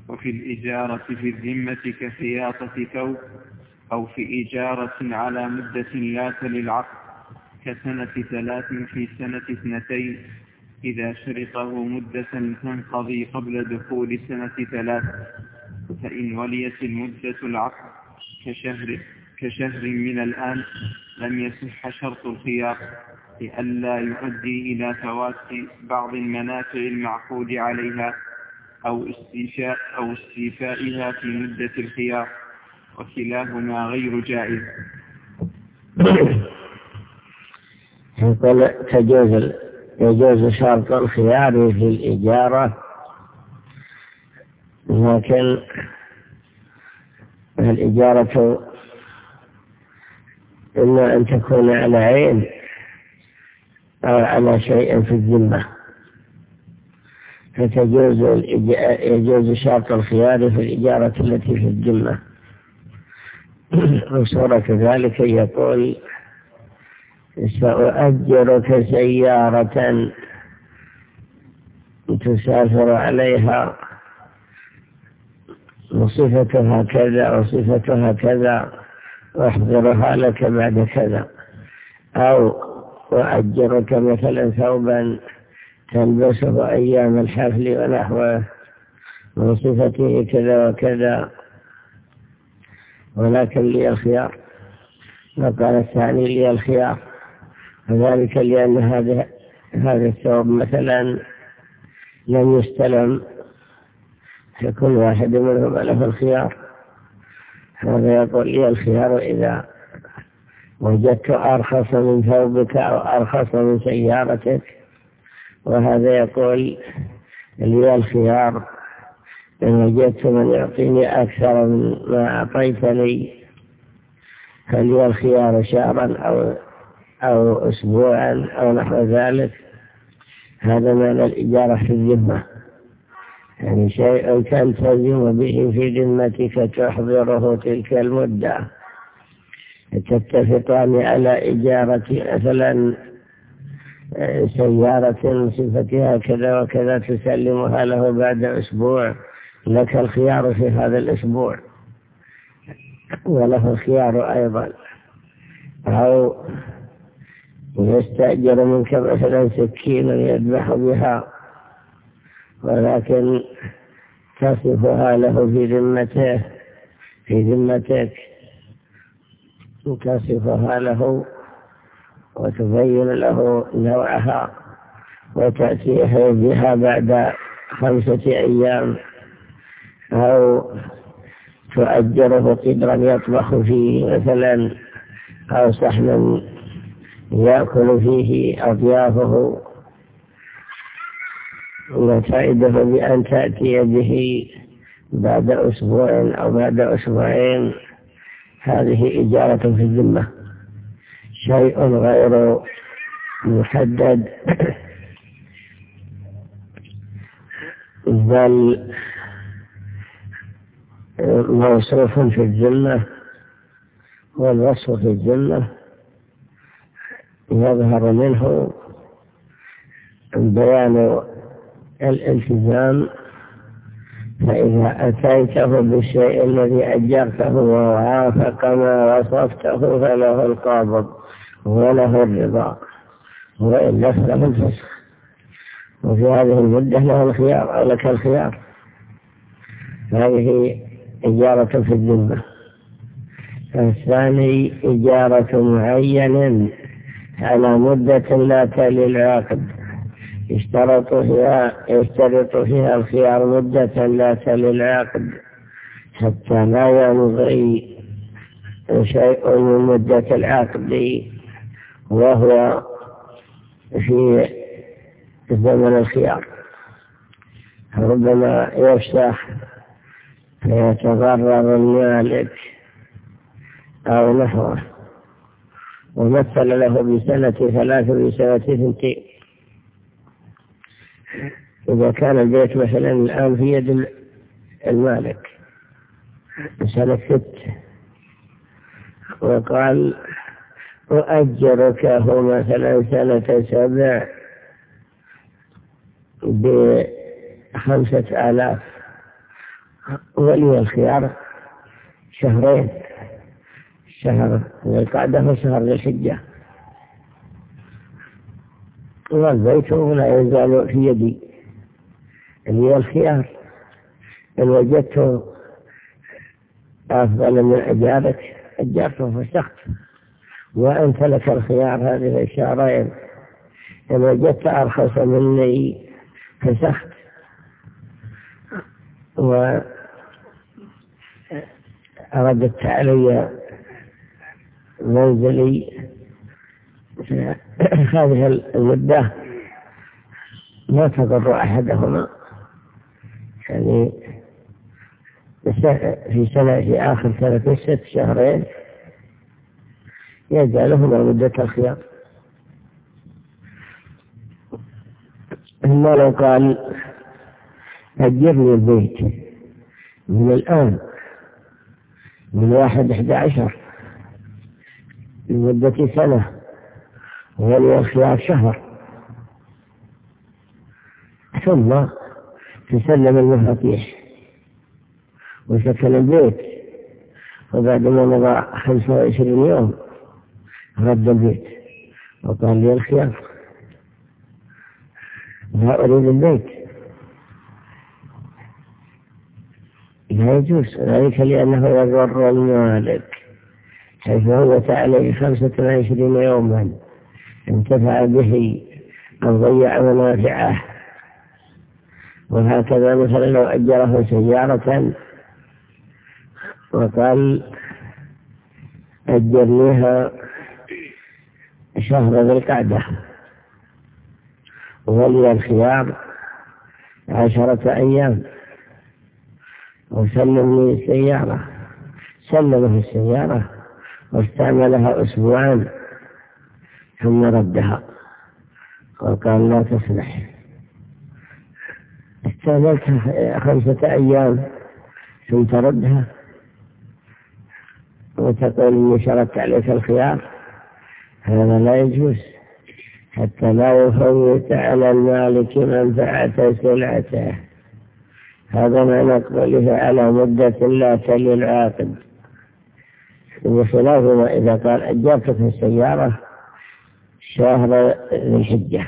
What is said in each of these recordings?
وفي الإجارة في الذمة كخياطة ثوب، أو في إجارة على مدة لا تلي العقد كسنة 3 في سنة 2 إذا شرطه مدة تنقضي قبل دخول سنة 3. فإن وليت المدة العقد كشهر من الآن لم يصح شرط الخيار، لئلا يؤدي إلى فوات بعض المنافع المعقود عليها أو استيفائها في مدة الخيار، وكلاهما غير جائز. يجوز شرط الخيار في الإجارة، لكن الإجارة إما أن تكون على عين أو على شيء في الذمة، يجوز شرط الخيار في الإجارة التي في الذمة. وصورة ذلك يقول: سأؤجرك سيارة تسافر عليها وصفتها كذا وصفتها كذا، واحضرها لك بعد كذا. أو أؤجرك مثلا ثوبا تلبسه أيام الحفل ونحوه وصفته كذا وكذا، ولكن لي الخيار. وقال الثاني: لي الخيار، وذلك لأن هذا الثوب مثلا لم يستلم، فكل واحد منهم له الخيار. هذا يقول: لي الخيار إذا وجدت أرخص من ثوبك أو أرخص من سيارتك. وهذا يقول: لي الخيار إن وجدت من يعطيني أكثر من ما أعطيتني، فلي الخيار شهرا أو أسبوعا أو نحو ذلك. هذا معنى الإجارة في الذمة، يعني شيء تلتزم به في ذمتك تحضره تلك المدة، تتفقان على إجارة مثلا سيارة صفتها كذا وكذا تسلمها له بعد أسبوع، لك الخيار في هذا الأسبوع وله الخيار أيضا. أو يستأجر منك مثلا سكينا يذبح بها، ولكن تصفها له في ذمتك تصفها له وتبين له نوعها، وتأتيه بها بعد 5 أيام. أو تؤجره قدرا يطبخ فيه مثلا، أو صحنا يأكل فيه أضيافه، وتعده بأن تأتي به بعد أسبوع أو بعد أسبوعين. هذه إجارة في الذمة، شيء غير محدد، بل موصوف في الذمة. والوصف في الذمة يظهر منه بيان الالتزام، فإذا أتيته بالشيء الذي أجرته ووافق ما وصفته فله القابض وله الرضا، وإلا فله الفسخ. وفي هذه المدة له الخيار أو لك الخيار. هذه إجارة في الذمة. الثاني إجارة معين على مدة لا تلي العقد، يشترط فيها الخيار مدة لا تلي العقد حتى لا يمضي شيء من مدة العقد وهو في زمن الخيار. ربما يفسخ فيتضرر المالك أو نحوه، ومثل له بسنة 3 بسنة 2. إذا كان البيت مثلا الآن في يد المالك سنة 6، وقال: أؤجرك هو مثلا سنة 7 ب5,000، ولي الخيار شهرين، شهر ذي القعدة وشهر ذي الحجة، والبيت لا يزال في يدي، لي الخيار إن وجدته أفضل من أجارك أجرته فسخت، وأنت لك الخيار هذه الشهرين، إن وجدت أرخص مني فسخت. وأردت علي منزلي هذه المدة لا تضر أحدهما، يعني في آخر سنة 6 شهرين يجعلهما مدة الخيار. ثم لو قال أجرني البيت من الآن من 1/11 لمدة سنة ولي الخيار شهر، ثم تسلم المفاتيح وسكن البيت، وبعد ما مضى 25 يوم رد البيت وقال لي الخيار لا أريد البيت، لا يجوز ذلك لأنه يضر المالك، حيث هو عليه 25 يوما انتفع به أو ضيع منافعه. وهكذا مثلا لو أجره سيارة وقال أجرنيها شهر ذي القعدة ولي الخيار 10 أيام، وسلم لي السيارة، سلمه السيارة واستعملها 2 أسبوع ثم ردها وقال لا تصلح، استعملتها 5 أيام ثم تردها وتقول إني شرطت عليك الخيار، هذا لا يجوز حتى لا يفوت على المالك منفعة سلعته. هذا ما نقبله على مدة لا تلي العاقد، بخلاف ما إذا قال أجرتك السيارة شهر ذي الحجة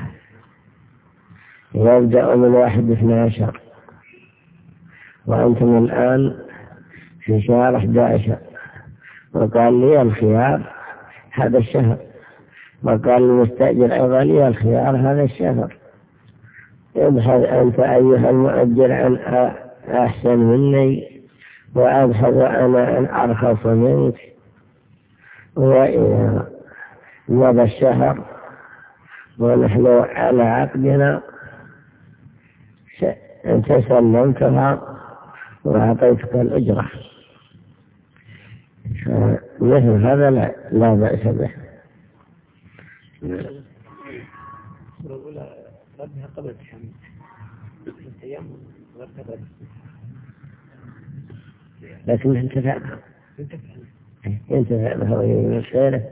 يبدأ من 1/12 وأنتم الآن في شهر 11 وقال لي الخيار هذا الشهر، وقال المستأجر أيضا لي الخيار هذا الشهر، ابحث أنت أيها المؤجر عن أحسن مني وأبحث أنا عن أرخص منك. وإذا مضى الشهر ونحن على عقدنا أنت سلمتها وأعطيتك الأجرة، مثل هذا لا بأس به. ردها قبل التحمل 6 أيام وارتبط، لكن انتفع بها وهي خيره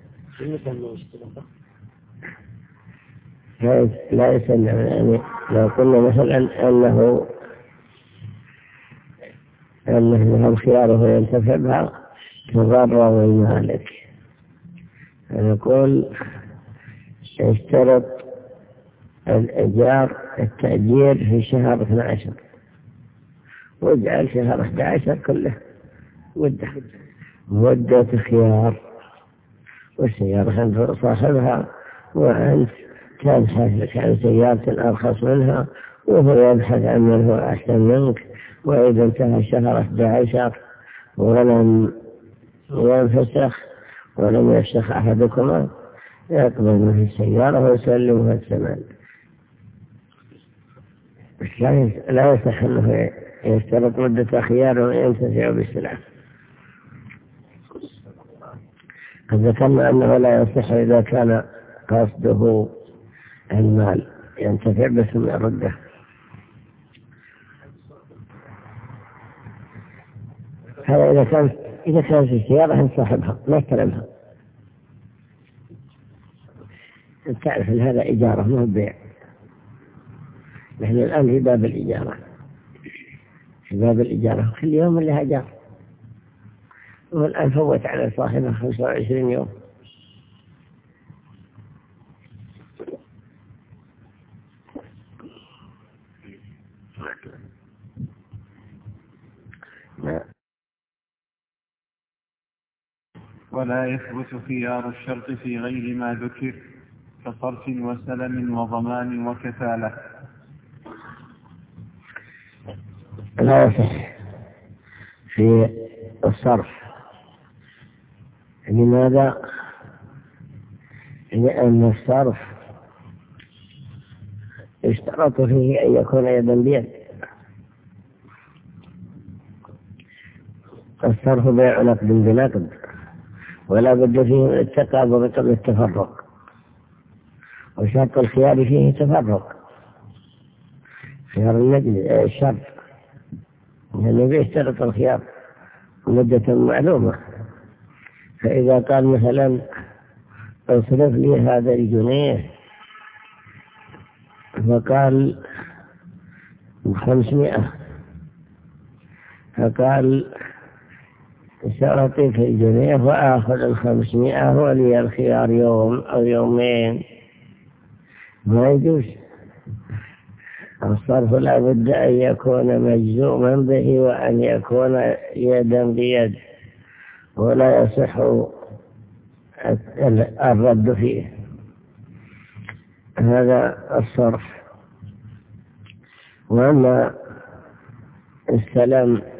لا يسلم. يعني لو قلنا مثلا أنه خياره ينتفع بها تضرر المالك، نقول اشترط الإيجار التأجير في شهر 12 واجعل شهر 11 كله مدة خيار، والسيارة عند صاحبها وأنت تبحث لك عن سيارة أرخص منها وهو يبحث عن من هو أحسن منك. وإذا انتهى شهر 11 ولم ينفسخ ولم يفسخ أحدكما يقبل منه السيارة ويسلمها الثمن. لا يصح أنه يشترط مدة خيار وينتفع بالسلعة. قد ذكرنا أنه لا يصح إذا كان قصده المال ينتفع بس من الردة. هذا إذا كانت السيارة عند صاحبها ما استلمها، تعرف أن هذا إجارة مو بيع. نحن الآن في باب الإجارة، في باب الإجارة كل يوم لها جار، والآن فوت على صاحبه 25 يوم. ولا يثبت خيار الشرط في غير ما ذكر كصرف وسلم وضمان وكفالة. لا يصح في الصرف. لماذا؟ لأن الصرف يشترط فيه أن يكون يدا بيد. الصرف بيع نقد بنقد، ولا بد فيه من التقابض قبل التفرق، وشرط الخيار فيه تفرق. خيار الشرط لأنه بيشترط الخيار مدة معلومة. فإذا قال مثلا اصرف لي هذا الجنيه، فقال 500، فقال سأعطيك الجنيه وآخذ 500 ولي الخيار يوم أو يومين، ما يجوز. الصرف لا بد أن يكون مجزوما به وأن يكون يدا بيد، ولا يصح الرد فيه. هذا الصرف. وأما السلام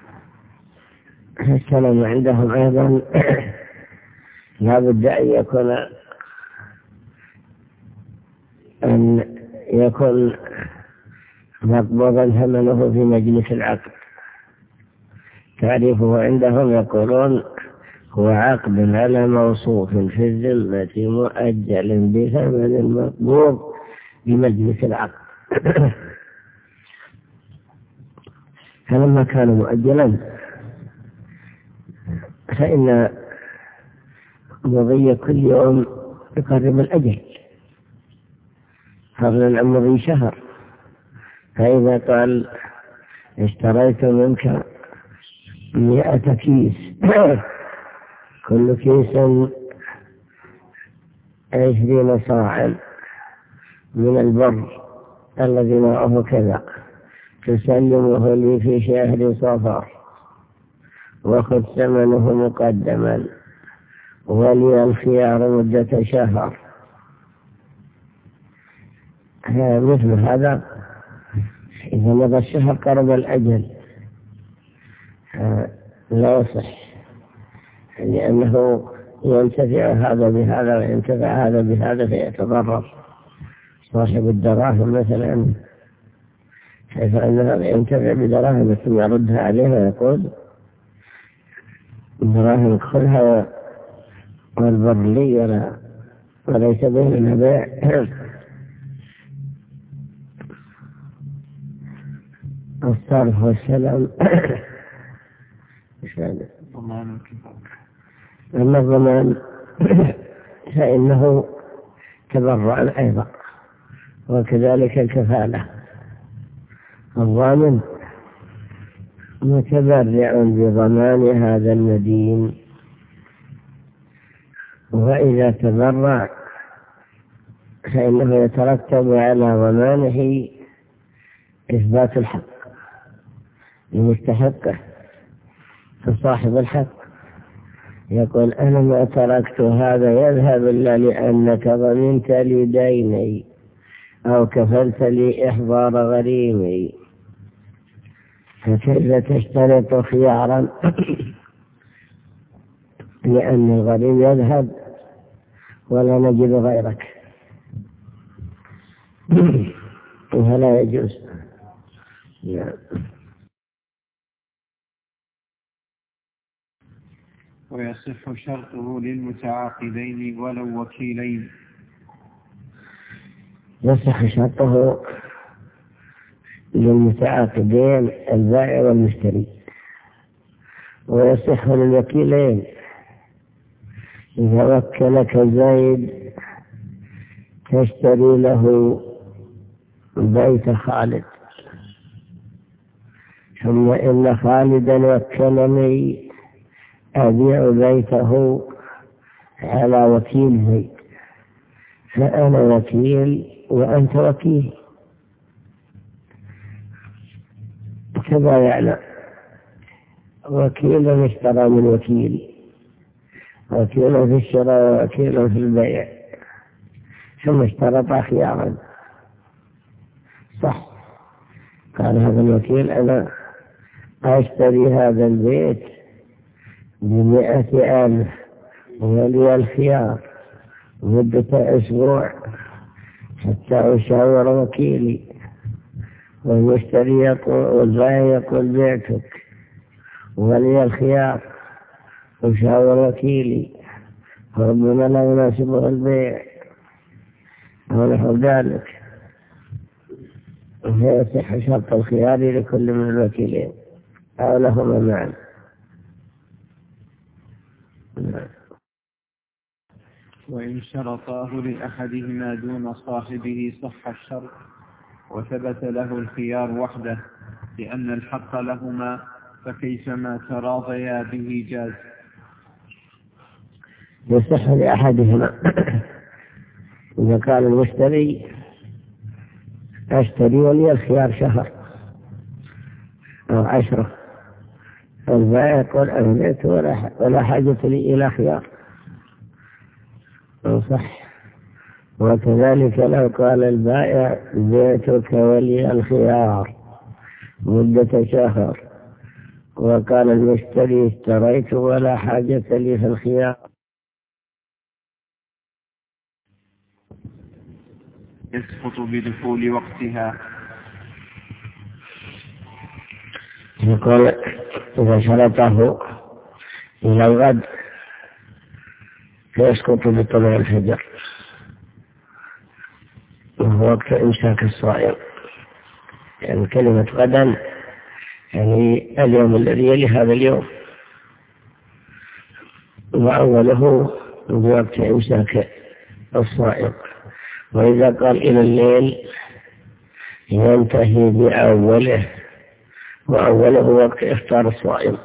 عندهم أيضا لا بد أن يكون مقبوضا ثمنه في مجلس العقد. تعريفه عندهم يقولون هو عقد على موصوف في الذمة مؤجل بثمن مقبوض بمجلس العقد. فلما كان مؤجلا فإن مضي كل يوم يقرب الأجل، فضلا عن مضي شهر. فإذا قال اشتريت منك 100 كيس، كل كيس 20 صاعا من البر الذي نوعه كذا، تسلمه لي في شهر صفر وخذ ثمنه مقدما ولي الخيار مدة شهر. مثل هذا إذا مضى الشهر قرب الأجل لا يصح، لأنه ينتفع هذا بهذا وينتفع هذا بهذا فيتضرر. صاحب الدراهم مثلا كيف أنه ينتفع بدراهم ثم يردها عليه ويقول الدراهم خذها والبر لي وليس بيننا بيع. الصرف والسلام أما الضمان فإنه تبرع أيضا، وكذلك الكفالة. الضامن متبرع بضمان هذا المدين، وإذا تبرع فإنه يترتب على ضمانه إثبات الحق لمستحقه. فصاحب الحق يقول أنا ما تركت هذا يذهب إلا لأنك ضمنت لي ديني أو كفلت لي إحضار غريمي، فكيف تشترط خيارا لأن الغريم يذهب ولا نجد غيرك؟ ولا يجوز. ويصح شرطه للمتعاقدين ولو وكيلين. يصح شرطه للمتعاقدين البائع والمشتري، ويصح للوكيلين. إذا وكلك زيد تشتري له بيت خالد، ثم إن خالدا وكلني أبيع بيته على وكيل زيد، فأنا وكيل وأنت وكيل، كما يعلم وكيل اشترى من وكيل، وكيل في الشراء وكيل في البيع، ثم اشترط خيارا. صح، قال هذا الوكيل أنا أشتري هذا البيت ب100,000 ولي الخيار مدة أسبوع حتى أشاور وكيلي، والمشتري والبائع يقول بعتك ولي الخيار أشاور وكيلي، فربما لا يناسبه البيع ونحو ذلك، فيصح شرط الخيار لكل من الوكيلين أو لهما معا. وإن شرطاه لأحدهما دون صاحبه صح الشرط وثبت له الخيار وحده، لأن الحق لهما، فكيفما تراضيا به جاز. يصح لأحدهما إذا قال المشتري أشتري ولي الخيار شهر أو 10، البائع يقول أمليت ولا حاجة لي إلى خيار، صح. وكذلك لو قال البائع بعتك ولي الخيار مدة شهر، وقال المشتري اشتريت ولا حاجة لي في الخيار، يسقط بدخول وقتها. يقول إذا شرطه إلى الغد فيسقط بطلوع الفجر، وهو وقت إمساك الصائم، يعني كلمة غدا يعني اليوم الذي يلي هذا اليوم، وأوله بوقت إمساك الصائم. وإذا قال إلى الليل ينتهي بأوله، وأوله وقت إفطار الصائم،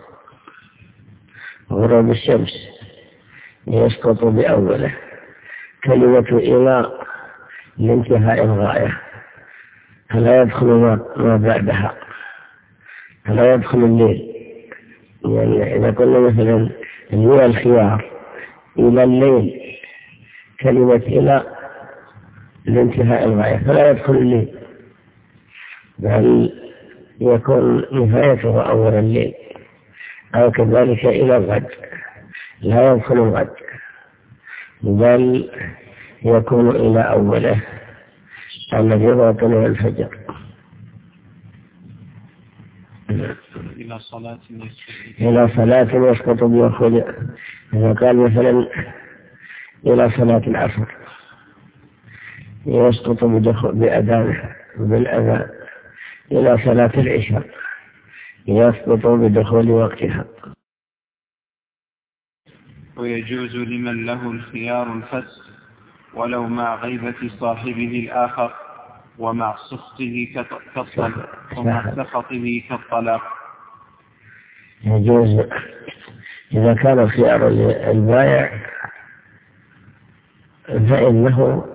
غروب الشمس يسقط بأوله. كلمة إلى لانتهاء الغاية، فلا يدخل ما بعدها، فلا يدخل الليل. يعني إذا قلنا مثلا هو الخيار إلى الليل، كلمة إلى لانتهاء الغاية فلا يدخل الليل، بل يكون نهايته أول الليل. أو كذلك إلى الغد لا يدخل الغد، بل يكون إلى أوله الذي هو طلوع الفجر. إلى صلاة يسقط بدخول. إذا قال مثلا إلى صلاة العصر يسقط بأذانها بالأذان، إلى صلاة العشاء يسقط بدخول وقتها. ويجوز لمن له الخيار الفسخ ولو مع غيبة صاحبه الآخر، ومع سخطه كالطلاق. يجوز إذا كان الخيار البائع، فإنه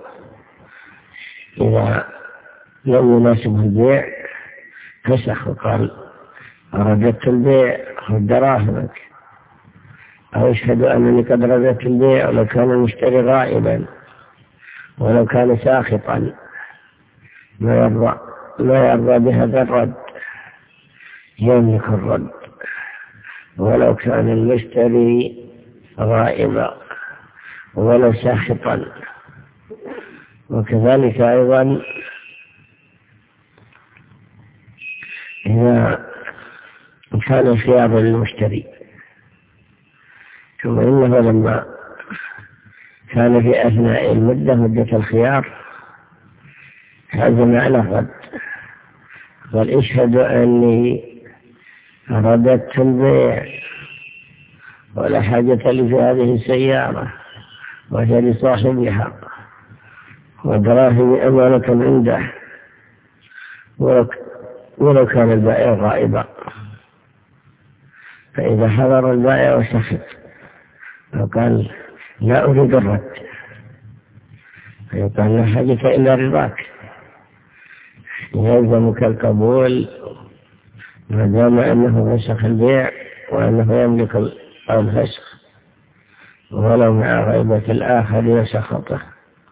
إذا لم يناسبه البيع فسخ وقال رددت البيع خذ دراهمك، أو اشهد أنني قد رددت البيع، ولو كان المشتري غائبا ولو كان ساخطا لا يرضى بهذا الرد، يملك الرد ولو كان المشتري غائبا ولو ساخطا. وكذلك أيضا إذا كان الخيار للمشتري، ثم إنه لما كان في أثناء مدة الخيار عزم على الرد، قال اشهد أني رددت البيع ولا حاجة لي في هذه السيارة وهي لصاحبها ودراهمي أمانة عنده، ولو كان البائع غائبا. فإذا حضر البائع وسخط فقال لا أريد الرد، فيقال لا حاجة إلا رضاك، يلزمك القبول ما دام أنه فسخ البيع وأنه يملك الفسخ، ولو مع غيبة الآخر وسخطه.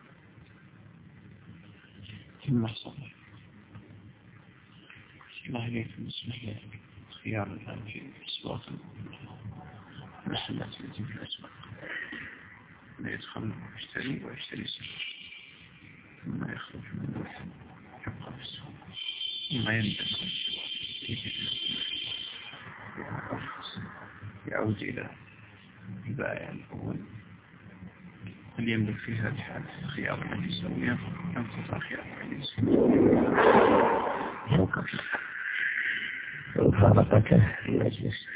الله إليك بالنسبة لخيار الآن في أسواق المحلات التي في الأسواق، لا يدخل يشتري ويشتري سلعة ثم يخرج منه يبقى في السوق، ثم يندم يعود إلى البائع الأول. هل يملك في هذه الحالة خيار المجلس أو ينقطع خيار المجلس؟ مفارقته في المجلس.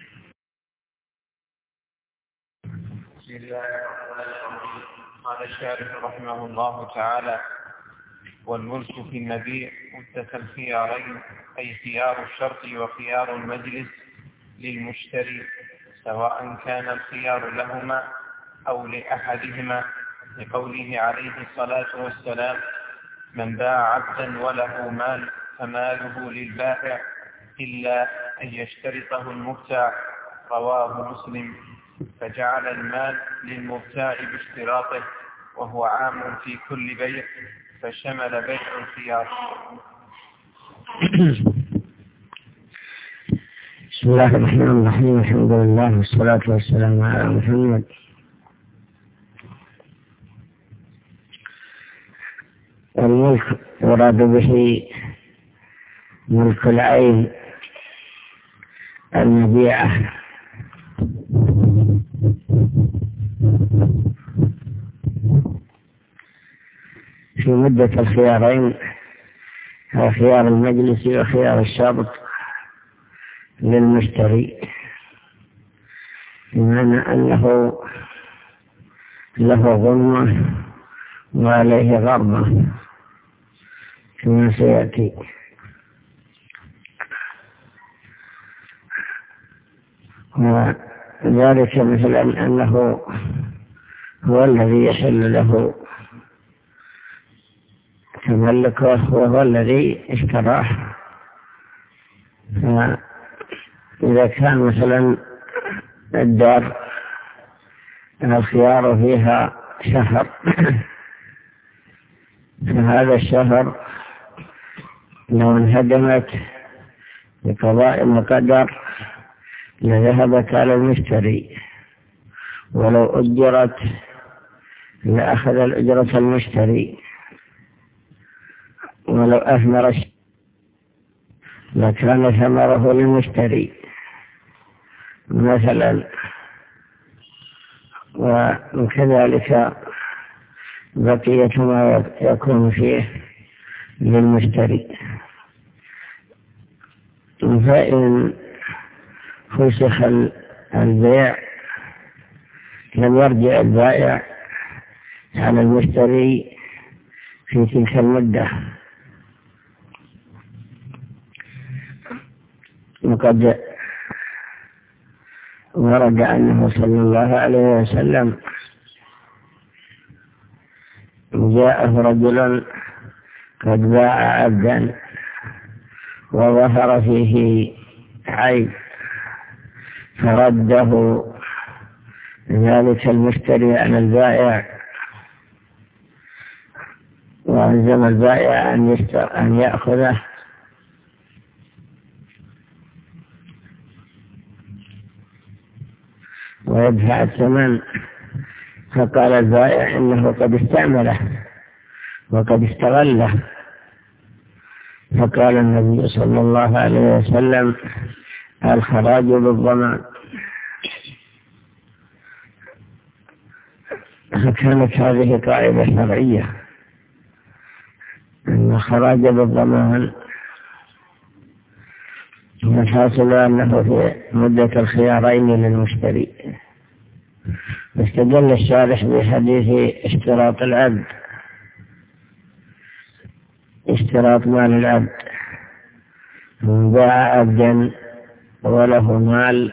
بسم الله قال الشارح رحمه الله تعالى: والملك في المبيع مدة الخيارين، أي خيار الشرط وخيار المجلس للمشتري، سواء كان الخيار لهما أو لأحدهما، لقوله عليه الصلاة والسلام: من باع عبدا وله مال فماله للبائع إلا أن يشترطه المبتاع، رواه مسلم. فجعل المال للمبتاع باشتراطه، وهو عام في كل بيع، فشمل بيع الخيار. بسم الله الرحمن الرحيم، الحمد لله والصلاة والسلام على محمد. الملك يراد به ملك العين المبيعة، في مدة الخيارين، خيار المجلس وخيار الشرط للمشتري، بمعنى أنه له ظلمة وعليه غربة كما سيأتي. وذلك مثلا أنه هو الذي يحل له تملكه وهو الذي اشتراه. فإذا كان مثلا الدار الخيار فيها شهر، فهذا الشهر لو انهدمت بقضاء مقدر لذهبت على المشتري، ولو أجرت لأخذ الأجرة المشتري، ولو أثمر لكان ثمره للمشتري مثلا، وكذلك بقية ما يكون فيه للمشتري. فإن فسخ البيع لم يرجع البائع على المشتري في تلك المدة. وقد ورد أنه صلى الله عليه وسلم جاءه رجل قد باع عبدا وظهر فيه عيب، فرده ذلك المشتري عن البائع، وألزم البائع أن يأخذه ويدفع الثمن. فقال البائع إنه قد استعمله وقد استغله. فقال النبي صلى الله عليه وسلم: الخراج بالضمان. فكانت هذه قاعدة شرعية، أن الخراج بالضمان، والحاصل أنه في مدة الخيارين للمشتري. استدل الشارح بحديث اشتراط العبد، اشتراط مال العبد، من باع عبدا وله مال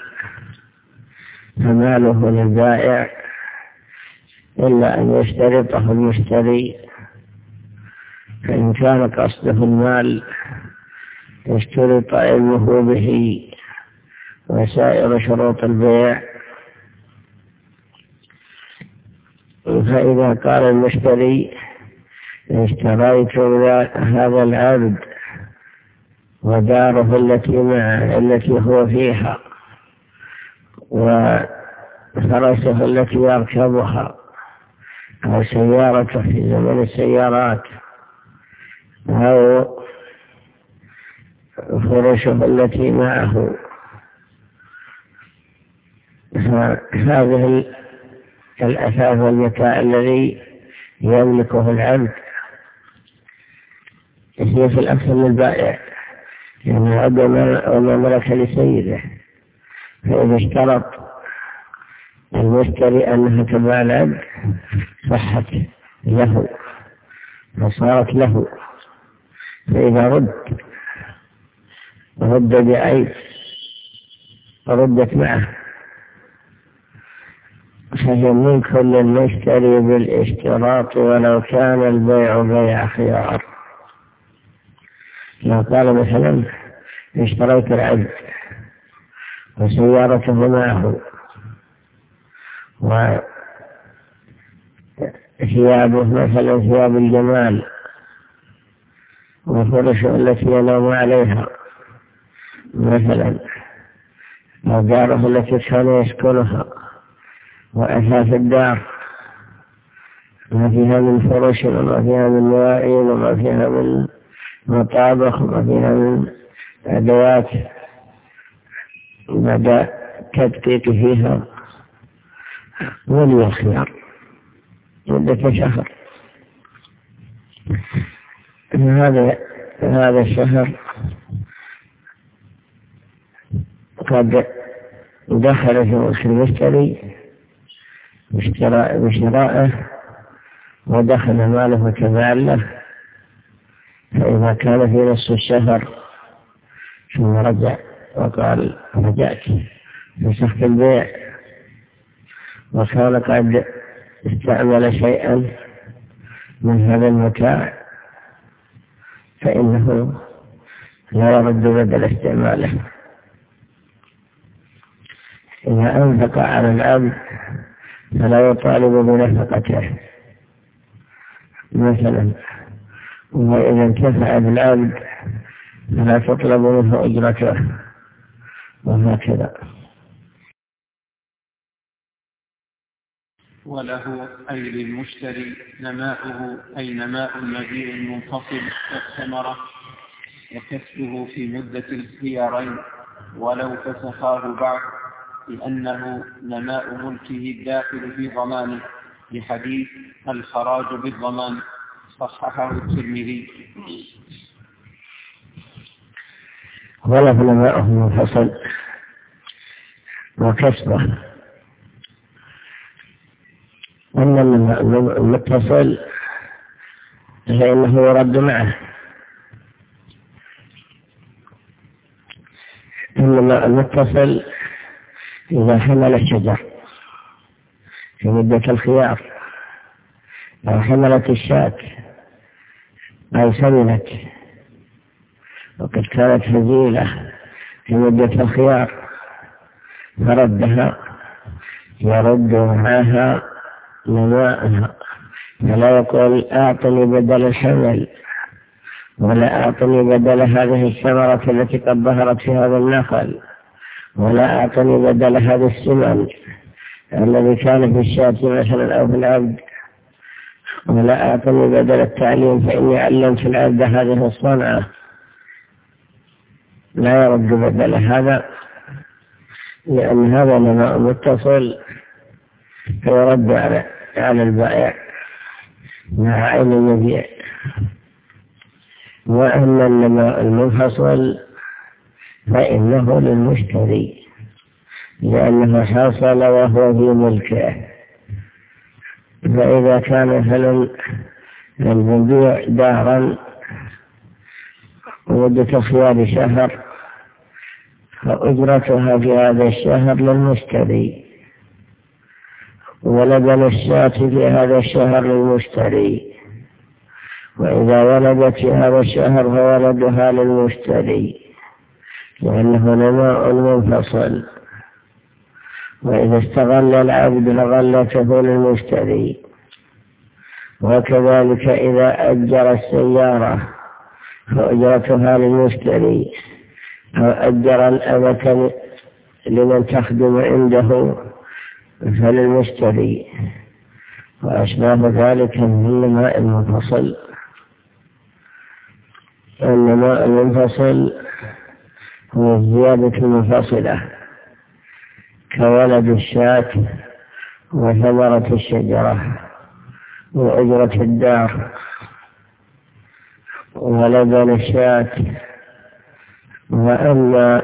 فماله للبائع إلا أن يشترطه المشتري، فإن كان قصده المال يشترط علمه به وسائر شروط البيع. فإذا قال المشتري اشتريت هذا العبد وداره التي هو فيها وفرسه التي يركبها أو سيارته في زمن السيارات أو فرشه التي معه، هذه الأثاث والمتاع الذي يملكه العبد هي في الأصل للبائع، يعني العبد وما ملك لسيده. فإذا اشترط المشتري أنها تبع العبد صحت له فصارت له، فإذا رد بعيب ردت معه فهي ملك للمشتري بالاشتراط ولو كان البيع بيع خيار. لو قال مثلا اشتريت العبد وسيارته معه وثيابه مثلا ثياب الجمال وفرشه التي ينام عليها مثلا أو داره التي كان يسكنها وأثاث الدار ما فيها من فرش وما فيها من مواعين وما فيها من مطابخ وما فيها من أدوات بعد تدقيق فيها، ولي الخيار مدة شهر. هذا الشهر قد دخل في ملك المشتري بشرائه ودخل ماله تبعا له، فإذا كان في نصف الشهر ثم رجع وقال رجعت فسخت البيع وكان قد استعمل شيئا من هذا المتاع فإنه لا يرد بدل استعماله. إذا أنفق على العبد فلا يطالب بنفقته مثلا، وإذا انتفع بالعبد فلا تطلب منه أجرته، وهكذا. وله أي للمشتري نماؤه أي نماء المبيع المنفصل والثمرة وكسبه في مدة الخيارين ولو فسخاه بعد، لأنه نماء ملكه الداخل في ضمانه لحديث الخراج بالضمان، صححه الترمذي. وله نماؤه المنفصل وكسبه. أما المتصل فإنه يرد معه. إنما المتصل إذا حمل الشجر في مدة الخيار أو حملت الشاة أو سمنت وقد كانت هزيلة في مدة الخيار فردها يرد معها نماءها، فلا يقول أعطني بدل الحمل ولا أعطني بدل هذه الثمرة التي قد ظهرت في هذا النخل ولا أعطني بدل هذا السمن الذي كان في الشاة مثلا أو في العبد، ولا أعطني بدل التعليم فإني علمت العبد هذه الصنعة. لا يرد بدل هذا، لأن هذا نماء متصل فيرد على البائع مع عين المبيع. وأما النماء المنفصل فإنه للمشتري لأنه حصل وهو في ملكه. فإذا كان مثلا المبيع دارا ومدة الخيار شهر، فأجرتها في هذا الشهر للمشتري، ولبن الشاة في هذا الشهر للمشتري، وإذا ولدت في هذا الشهر فولدها للمشتري لأنه نماء منفصل، وإذا استغل العبد لغلته للمشتري. وكذلك إذا أجر السيارة فأجرتها للمشتري، أو أجر الأمة لمن تخدم عنده فللمشتري، وأشباه ذلك من النماء المنفصل. النماء المنفصل هو الزيادة المنفصلة كولد الشاة وثمرة الشجرة وأجرة الدار ولبن الشاة. وأما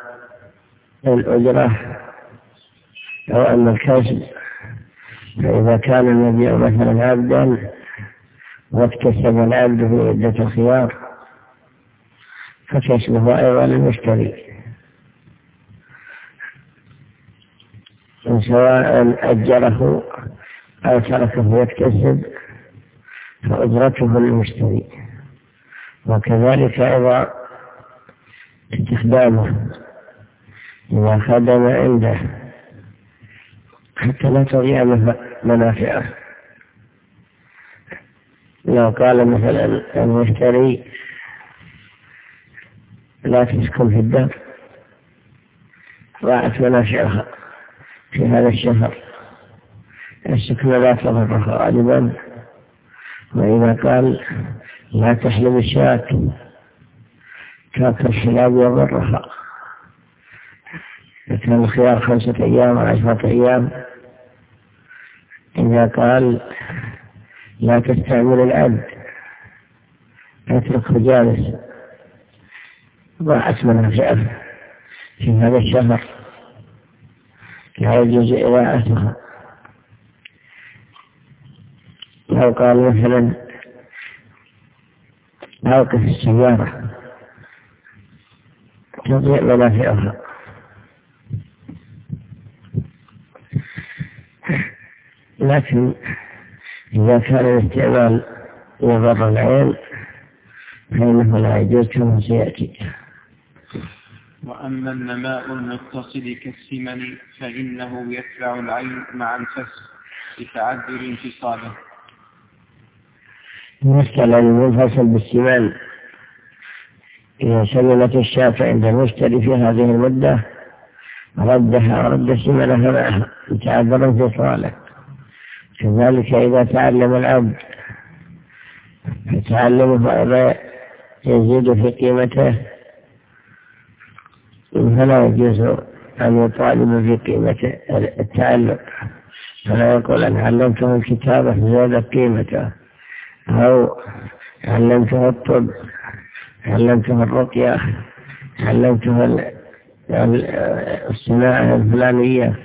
الأجرة أو أما الكسب، فإذا كان المبيع مثلا عبدا واكتسب العبد في مدة الخيار فكسبه أيضا للمشتري، سواء أجره أو تركه يكتسب فأجرته للمشتري. وكذلك أيضا استخدامه إذا خدم عنده حتى لا تضيع منافعه. لو قال مثلا المشتري لا تسكن في الدار، ضاعت منافعها في هذا الشهر، السكنة لا تضر غالبا. وإذا قال لا تحلب الشاة تاكل الحلاب يضرها، كان الخيار 5 أيام 10 أيام. إذا قال لا تستعمل العبد اتركه جالس، ضاعت منافعه في هذا الشهر، لا يجوز إضاعتها. لو قال مثلا أوقف السيارة تضيع منافعها. لكن إذا كان الاستعمال يضر العين فإنه لا يجوز كما سيأتي. وأما النماء المتصل كالسمن فإنه يتبع العين مع الفسخ لتعذر انفصاله. المسألة المنفصل بالسمان، إذا سمنت الشاة عند المشتري في هذه المدة ردها ورد سمنها معها لتعذر انفصاله. كذلك إذا تعلم العبد فتعلمه أيضا يزيد في قيمته فلا يجوز أن يطالب في قيمة التعلم، فلا يقول أن علمته الكتابة زادت قيمته، أو علمته الطب، علمته الرقية، علمته الصناعة الفلانية،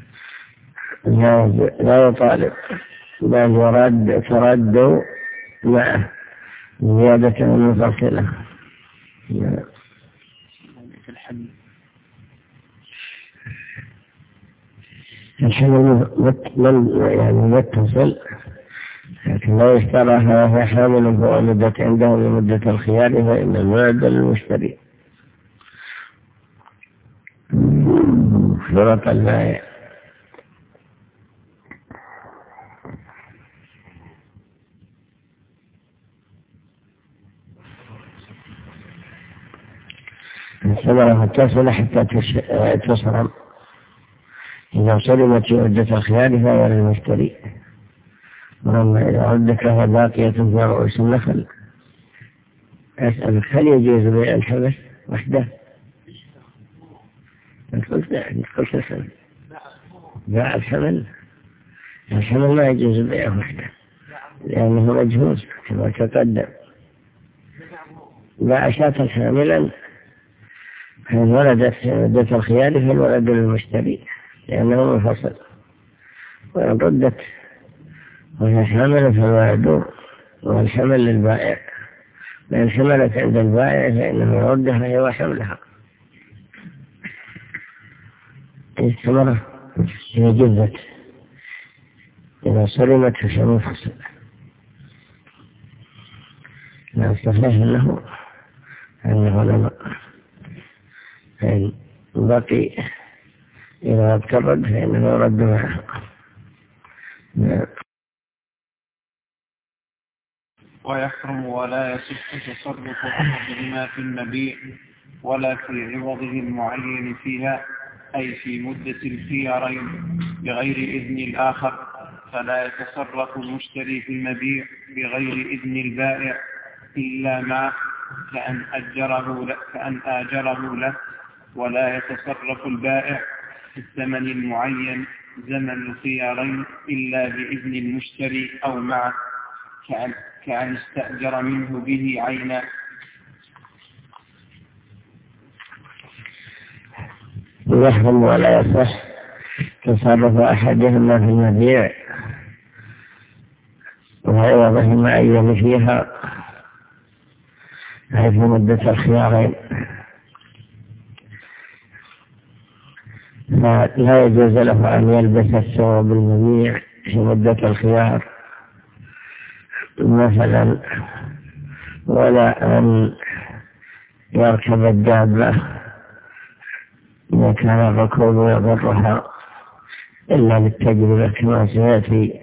لا يطالب، بل يرد ترد معه زيادة منفصلة. الحمل يعني متصل، لكن لا يشترى هذا حامل فولدت عنده لمدة الخيار فإن المعد للمشتري شرط البائع. الثمرة تصل حتى تصرم، إذا صرمت في عدة الخيار فهو للمشتري. وأما إذا عدت لها باقية في رؤوس النخل، أسألك هل يجوز بيع الحبس وحده؟ قلت أسأل باع الحمل ما يجوز بيعه وحده لأنه مجهوز كما تقدم. باع شاة حاملا فإن ولدت في عدة الخيار فالولد للمشتري لأنه منفصل، وإن ردت وهي حامل فالولد والحمل للبائع، لأن حملت عند البائع فإنه يردها هي وحملها. الثمرة هي جذت إذا صرمت فشمو فصل. لا صحيح أنه لما فإن بقي إذا ابترد فإنه يرد معه. ويحرم ولا يصح تصرف أحدهما في المبيع ولا في عوضه المعين فيها، أي في مدة الخيارين بغير إذن الآخر، فلا يتصرف المشتري في المبيع بغير إذن البائع إلا معه كأن آجره له، ولا يتصرف البائع في الثمن المعين زمن الخيارين إلا بإذن المشتري أو معه كأن استأجر منه به عينا. يحرم ولا يصح تصرف أحدهما في المبيع وعوضه المعين فيها، أي في مدة الخيارين، فلا يجوز له أن يلبس الثوب المبيع في مدة الخيار مثلا، ولا أن يركب الدابة إذا كان الركوب يضرها إلا بالتجربة كما سيأتي.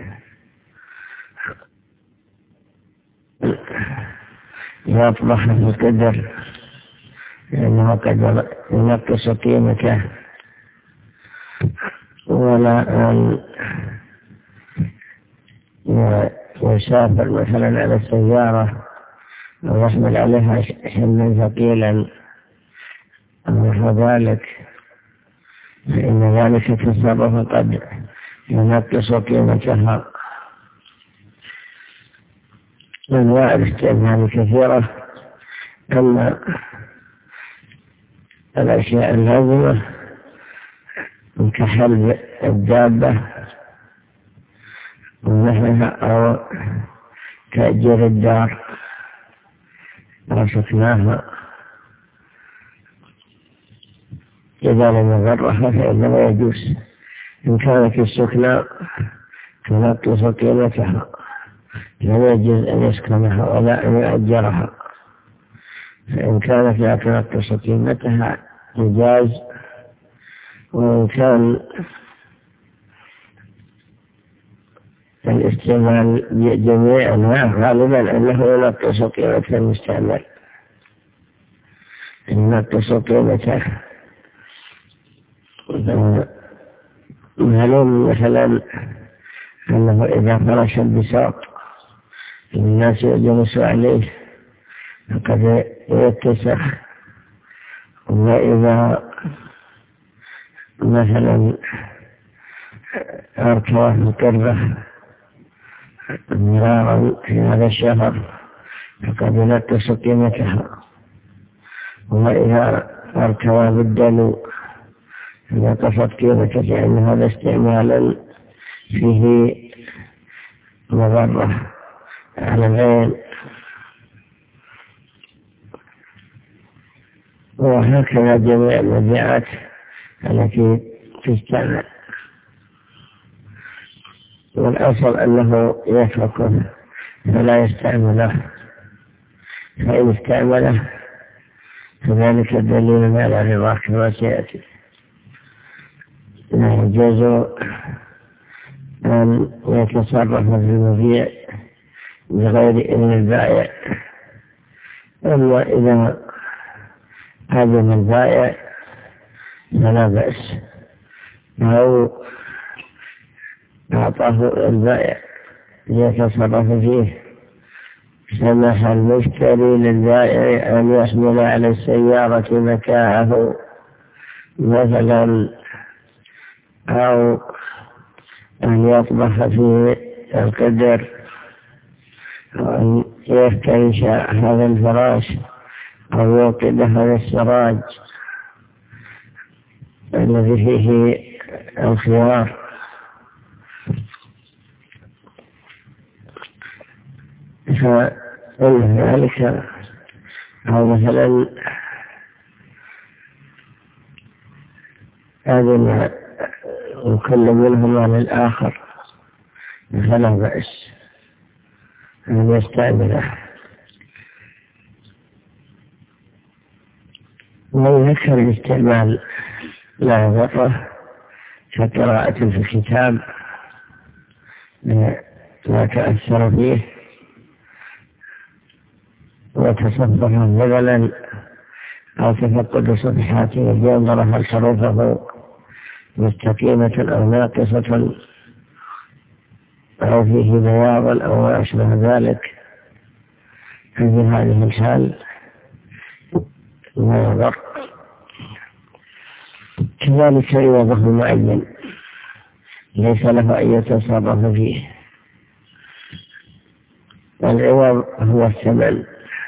يطبخ في القدر لأنه قد ينقص قيمته، ولا أن يسافر مثلا على السيارة ويحمل عليها حملا ثقيلا أو نحو ذلك، فإن ذلك تصرف قد ينقص قيمتها. أنواع الاستعمال كثيرة، أما الأشياء اللازمة كحلب الدابة ونحوها، أو تأجير الدار أو سكناها، إذا لم يضرها فإنه يجوز. إن كانت السكنى تنقص قيمتها لا يجوز أن يسكنها ولا أن يأجرها، فإن كانت لا تنقص قيمتها يجاز. وإن كان الاستعمال جميع أنواع غالبا أنه ينقص قيمة المستعمل، ينقص قيمته. معلوم مثلا أنه إذا فرش البساط الناس يجلس عليه فقد يتسخ، وإذا مثلا أركوه القربة مرارا في هذا الشهر فقد ينقص قيمتها، وإذا أركوه بالدلو نقصت قيمته، لأن هذا استعمالا فيه مضرة على العين. وهكذا جميع المبيعات التي تستعمل، والأصل أنه يتركه فلا يستعمله، فإن استعمله فذلك دليل على رضاه كما سيأتي. لا يجوز أن يتصرف في المبيع بغير إذن البائع، أما إذا أذن البائع فلا بأس، أو أعطاه البائع ليتصرف فيه. سمح المشتري للبائع أن يحمل على السيارة متاعه مثلا، أو أن يطبخ في القدر، أو أن يفتنش هذا الفراش، أو يوقد هذا السراج الذي فيه الخيار. فإن ذلك أو مثلا أذن كل منهما للآخر فلا بأس أن يستعمله. ويذكر الاستعمال لا يضره كقراءة في الكتاب لا تأثر فيه، وتصفح جبلا أو تفقد صفحاته لينظر هل حروفه مستقيمة أو ناقصة أو فيه بياض أو ما أشبه ذلك. في هذه الحال لا يضر. كذلك إذا ظهر معين ليس له أن يتصرف فيه. العوض هو الثمن،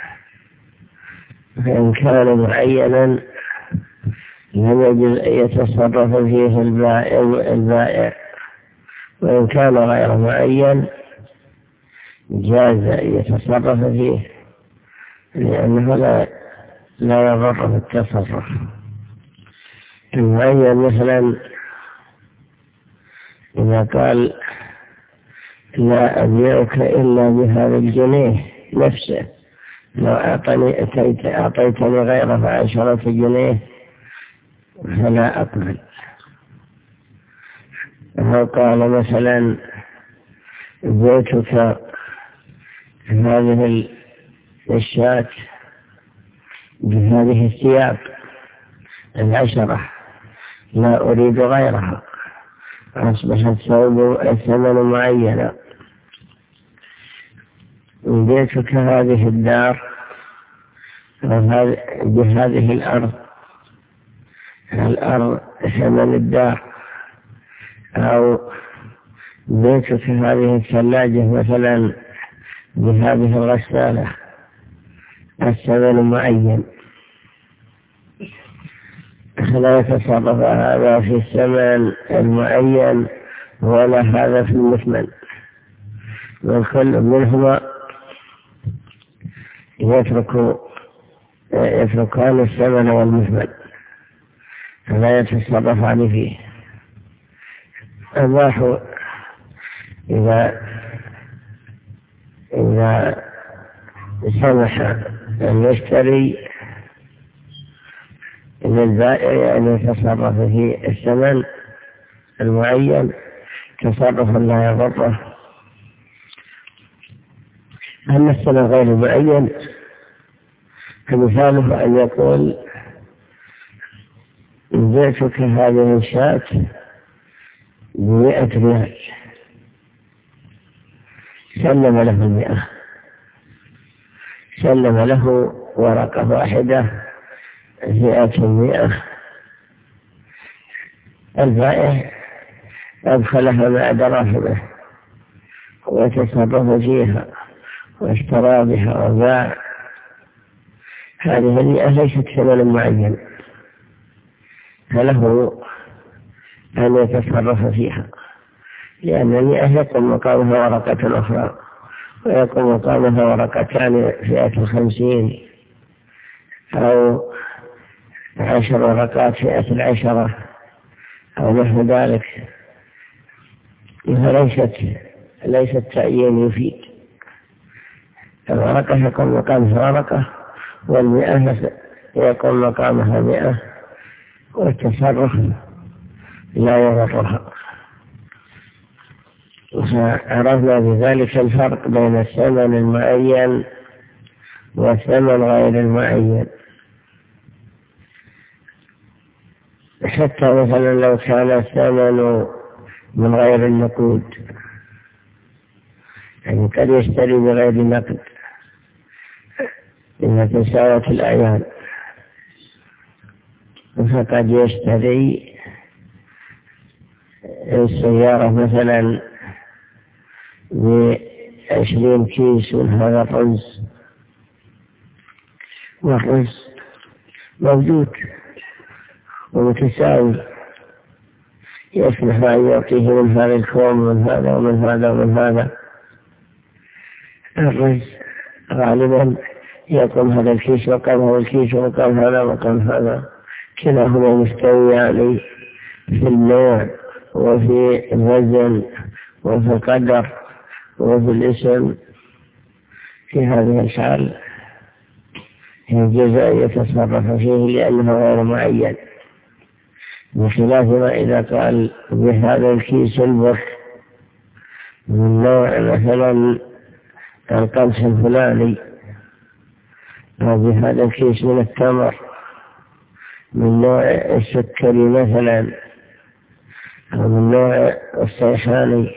فإن كان معينا لم يجوز أن يتصرف فيه البائع، وإن كان غير معين جاز أن يتصرف فيه، لأنه لا يضر في التصرف. المعين مثلا إذا قال لا أبيعك إلا بهذا الجنيه نفسه، لو أعطيتني غيره 10 جنيه فلا أقبل. أو قال مثلا بيتك هذه الشاة بهذه الثياب 10 لا أريد غيرها، أصبح الثمن معينا. بيتك هذه الدار بهذه الأرض ثمن الدار، أو بيتك هذه الثلاجة مثلا بهذه الغسالة الثمن معين، فلا يتصرف هذا في الثمن المعين ولا هذا في المثمن، والكل منهما يتركان الثمن والمثمن فلا يتصرفان فيه. أباحوا إذا سمح أن يشتري للبائع أن يتصرف في الثمن المعين تصرفا لا يضره. أما الثمن غير معين فمثاله أن يقول بيتك هذه الشاة ب100 ريال، سلم له 100، سلم له ورقة واحدة فئة 100. البائع أدخلها مع دراهمه وتصرف فيها واشترى بها وباع. هذه 100 ليست ثمن معين، فله أن يتصرف فيها، لأن 100 يقوم مقامها ورقة أخرى، ويقوم مقامها ورقتان فئة 50، أو 10 ورقات فئة 10 أو نحو ذلك. ليست تعيين يفيد. الورقة يقوم مقامها ورقة، وال100 يقوم مقامها 100، والتصرف لا يضرها. وعرفنا بذلك الفرق بين الثمن المعين والثمن غير المعين. حتى مثلا لو كان الثمن من غير النقود، يعني قد يشتري بغير نقد إذا تساوت الأعيان، فقد يشتري السيارة مثلا ب20 كيس من هذا الرز، والرز موجود ومتساوي، يسمح أن يعطيه من هذا الكوم ومن هذا ومن هذا ومن هذا. الرز غالبا يقوم هذا الكيس وقام هذا الكيس وقام هذا وقام هذا، كلاهما مستويان في النوع وفي الوزن وفي القدر وفي الاسم. في هذه الحال يجوز أن يتصرف فيه لأنه غير معين، بخلاف ما إذا قال بهذا الكيس البر من نوع مثلا القمح الفلاني، أو بهذا الكيس من التمر من نوع السكري مثلا، أو من نوع الصيحاني،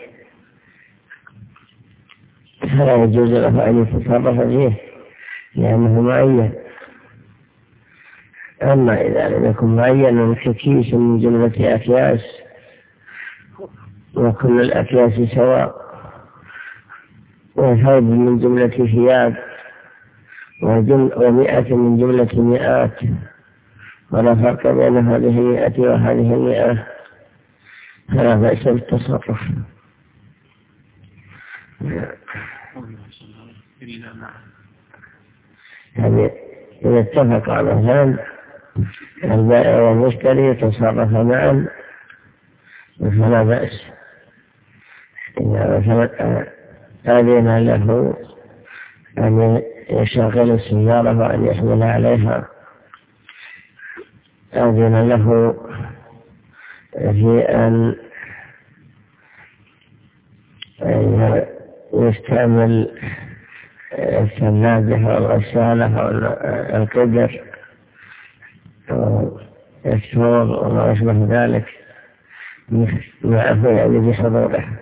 فلا يجوز له أن يتصرف فيه لأنه معين. أما إذا لم يكن معينا ككيس من جملة أكياس وكل الأكياس سواء، وثوب من جملة ثياب، ومئة من جملة مئات، ولا فرق بين هذه المئة وهذه المئة، فلا بأس بالتصرف. يعني إذا اتفق مثلا البائع والمشتري يتصرف معا فلا بأس. إذا مثلا أذن له أن يشغل السيارة وأن يحمل عليها، أذن له في أن يستعمل الثلاجة أو الغسالة أو القدر أو الثوب وما أشبه ذلك معه يعني بحضوره.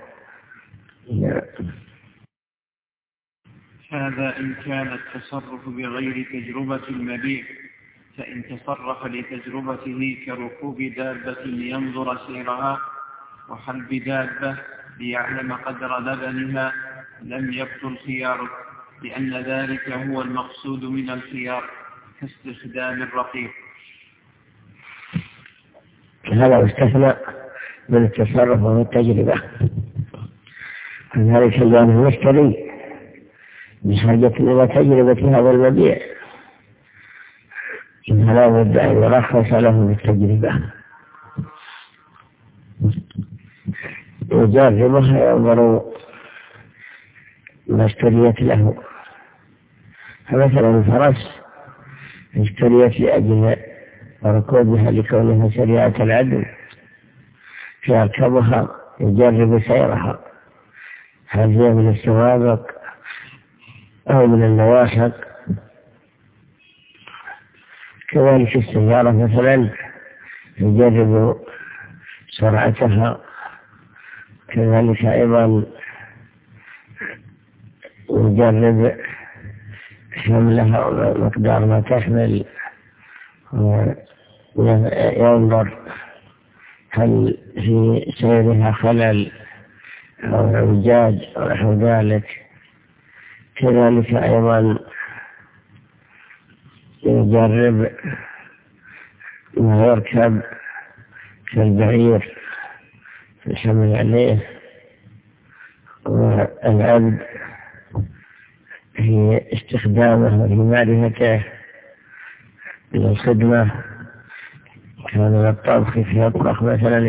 هذا إن كان التصرف بغير تجربة المبيع، فإن تصرف لتجربته كركوب دابة لينظر سيرها وحلب دابة ليعلم قدر لبنها لم يبطل خياره، لأن ذلك هو المقصود من الخيار كاستخدام الرقيق. هذا استثنى من التصرف والتجربة، كذلك الآن المشتري بحاجة إلى تجربة هذا المبيع، فلا بد أن يرخص له بالتجربة يجربها ينظر ما اشتريت له. فمثلا الفرس اشتريت لأجل ركوبها لكونها سريعة العدو، فيركبها يجرب سيرها هل هي من السوابق أو من النواحق. كذلك السيارة مثلا يجرب سرعتها، كذلك أيضا يجرب حملها ومقدار ما تحمل، وينظر هل في سيرها خلل أو اعوجاج أو نحو ذلك. كذلك أيضا يجرب ما يركب كالبعير في الحمل عليه، والعبد في استخدامه وفي معرفته للخدمة، كان للطبخ في يطبخ مثلا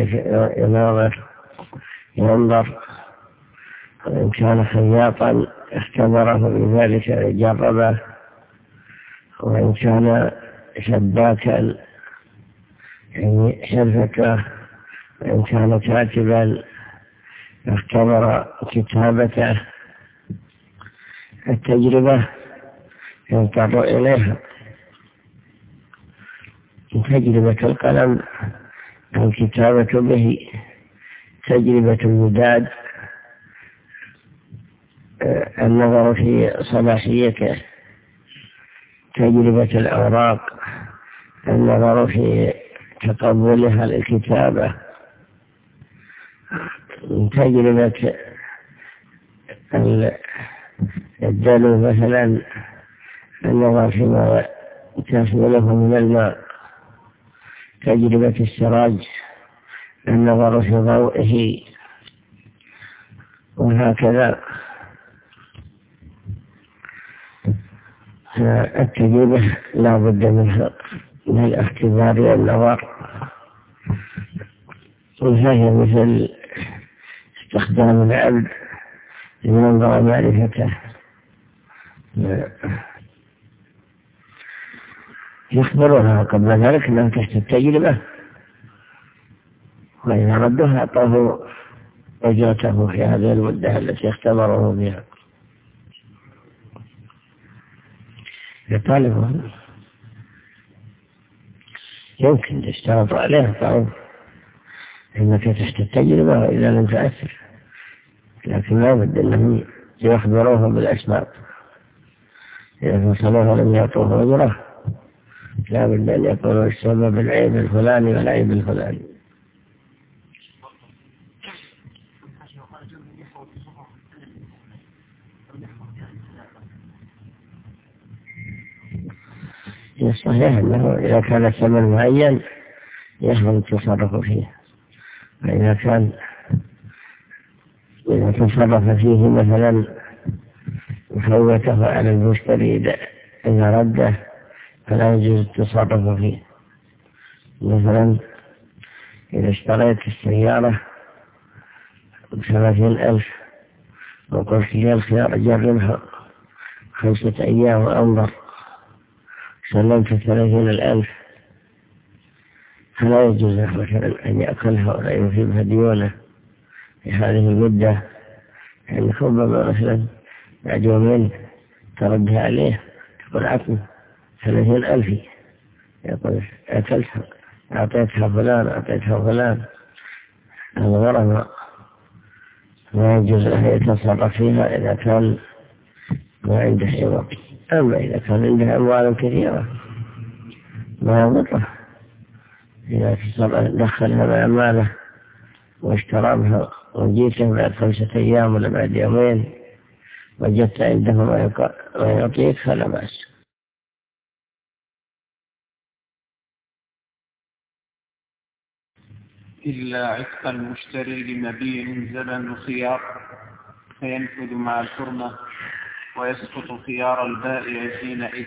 ينظر، وإن كان خياطا اختبره بذلك جربه، وإن كان شباكا يعني حرفته، وإن كان كاتبا اختبر كتابته. التجربة يضطر إليها، تجربة القلم الكتابة به، تجربة المداد النظر في صلاحيته، تجربة الأوراق النظر في تقبلها للكتابة، تجربة الدلو مثلا النظر فيما تحمله من الماء، تجربة السراج النظر في ضوئه، وهكذا. التجربة لا بد منها من الاختبار والنظر، وهي مثل استخدام العبد لمنظر معرفته، يخبرونها قبل ذلك أنها تحت التجربة، وإذا ردوها أعطوه أجرته في هذه المدة التي اختبروه بها. يطالبه يمكن تشترط عليه طيب إنك تحت التجربة وإذا لم تأثر، لكن لا بد أنهم يخبروه بالأسباب. إذا فصلوه لم يعطوه أجره لا بد أن يقولوا السبب العيب الفلاني والعيب الفلاني. الصحيح أنه إذا كان الثمن معين يحرم التصرف فيه، فإذا تصرف فيه مثلا وفوته على المشتري إذا رده فلا يجوز التصرف فيه. مثلا إذا اشتريت السيارة ب30,000 وقلت لي الخيار أجربها 5 أيام وأنظر، سلمت 30,000، فلا يجوز له مثلا أن يأكلها ولا يثيبها ديونه في هذه المدة، يعني ربما مثلا بعد يومين تردها عليه تقول عطني 30,000، يقول أكلتها أعطيتها فلان، هذا غرض لا يجوز له يتصرف فيها إذا كان ما عنده عوض. أما إذا كان عنده أموال كثيرة ما يضره، إذا دخلها بأمانة واشترى بها وجيته بعد 5 أيام ولا بعد يومين وجدت عنده ما يعطيك فلا بأس. إلا عتق المشتري لمبيع زمن خيار فينفذ مع الحرمة ويسقط خيار البائع حينئذ.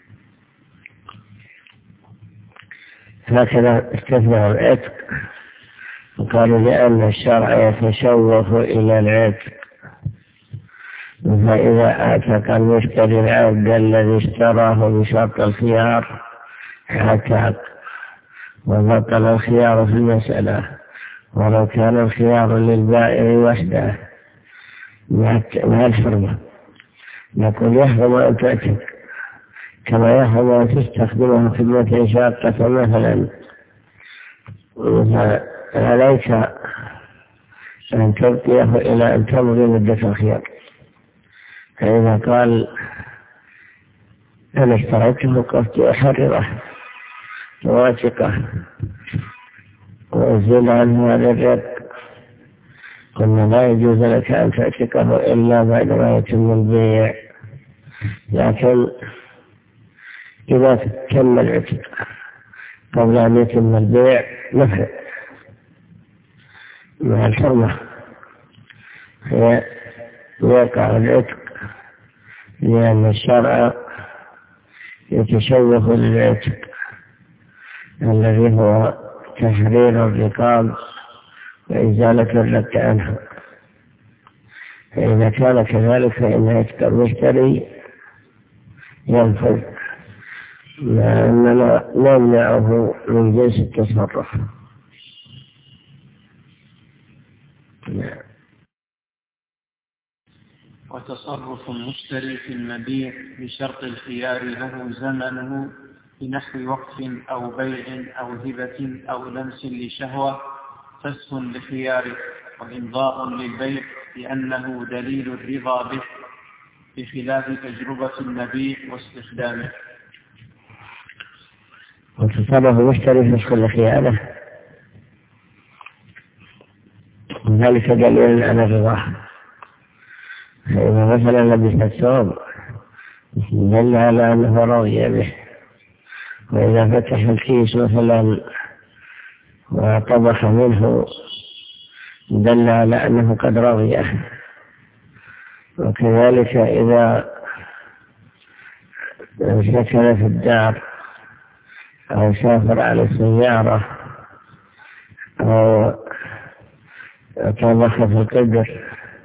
هكذا استثنى العتق، وقالوا لأن الشرع يتشوف إلى العتق، فإذا أعتق المشتري العبد الذي اشتراه بشرط الخيار عتق وبطل الخيار في المسألة، ولو كان الخيار للبائع وحده مع الحرمة نقول يحرم أن تعتق كما يحرم أن تستخدمها خدمة شاقة مثلا، عليك أن تبقيه إلى أن تمضي مدة الخيار. فإذا قال أنا اشتريته قلت أحرره واثقة وأزيل عنه هذا الرق، قلنا لا يجوز لك أن تعتقه إلا بعد ما يتم البيع، لكن إذا تم العتق قبل أن يتم البيع نفع مع الحرمة يقع العتق، لأن الشرع يتشوف للعتق الذي هو تحرير الرقاب وإزالة الرق عنها. فإذا كان كذلك فإن عتق المشتري ينفذ، لأننا نمنعه من جنس التصرف. وتصرف المشتري في المبيع بشرط الخيار له زمنه بنحو وقف أو بيع أو هبة أو لمس لشهوة فسخ لخياره وإمضاء للبيع لأنه دليل الرضا به بخلاف تجربة المبيع واستخدامه. وتصرف المشتري فسخ لخياره وذلك دليل على الرضا. فإذا مثلا لبس الثوب دل على أنه رضي به، وإذا فتح الكيس مثلا وطبخ منه دل على أنه قد رضيه. وكذلك إذا سكن في الدار أو سافر على السيارة أو طبخ في القدر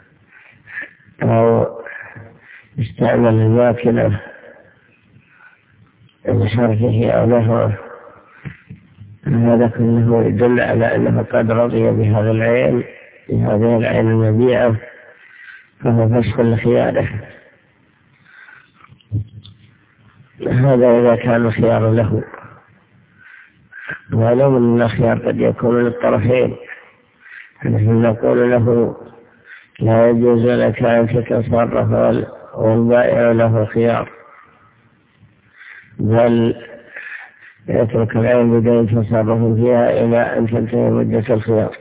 أو استعمل الماكنة لحرثه أو نحوه، هذا كله يدل على أنه قد رضي بهذا العين، بهذه العين المبيعة، فهو فسخ لخياره. هذا إذا كان الخيار له، ولو من الخيار قد يكون للطرفين، نحن نقول له لا يجوز لك أن تتصرف والبائع له خيار، بل يترك العين بدون تصرف فيها إلى أن تنتهي مدة الخيار.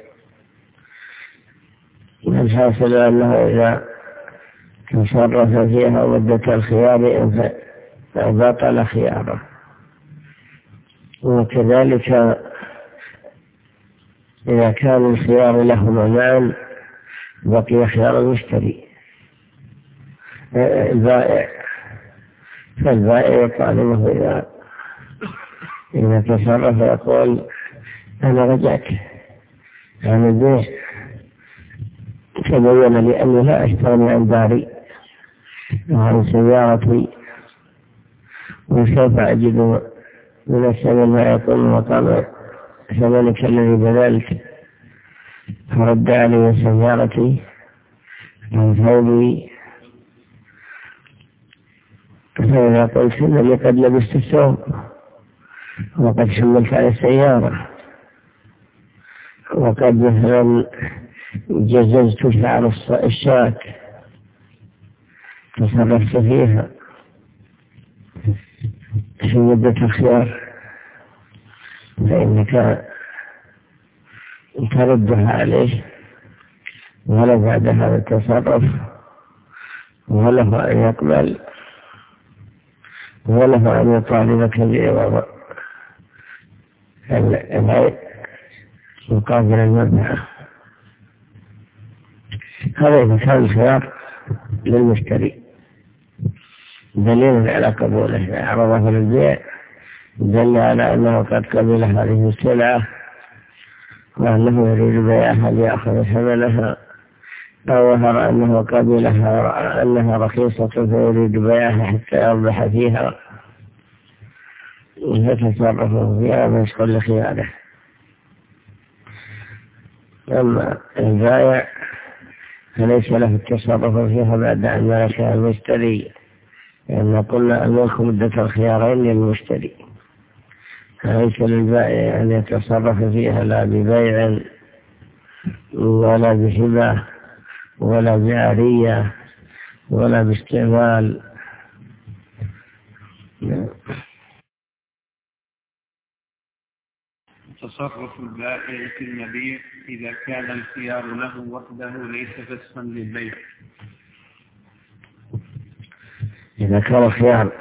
الحاصل أنه إذا تصرف فيها مدة الخيار فبطل خياره. وكذلك إذا كان الخيار لهما معا بقي خيار المشتري البائع، فالبائع يقال له إذا تصرف يقول أنا رجعت عن البيع، تبين لي أني لا أستغني عن داري وعن سيارتي، وسوف أجد من الثمن ما يكون مقام ثمنك الذي بذلت، فرد علي سيارتي عن ثوبي. فإذا قلت إنني قد لبست الثوب وقد شملت على السيارة وقد مثلا جززت شعر الشاة تصرفت فيها في مدة الخيار، فإنك تردها عليه ولا بعد هذا التصرف، وله أن يقبل وله أن يطالبك بعوض العين مقابل المبيع. هذا إذا كان الخيار للمشتري دليل على قبوله، عرضه للبيع دل على أنه قد قبل هذه السلعة وأنه يريد بيعها ليأخذ ثمنها، أو ظهر أنه قبلها أنها رخيصة فيريد بيعها حتى يربح فيها، فتصرفه فيها مسخ لخياره. أما البائع فليس له التصرف فيها بعد أن ملكها المشتري، لأن قلنا الملك مدة الخيارين للمشتري، فليس للبائع أن يتصرف فيها لا ببيع ولا بهبة ولا بعارية ولا باستعمال. تصرف البائع في المبيع إذا كان الخيار له وحده ليس فسخا للبيع. إذا كان الخيار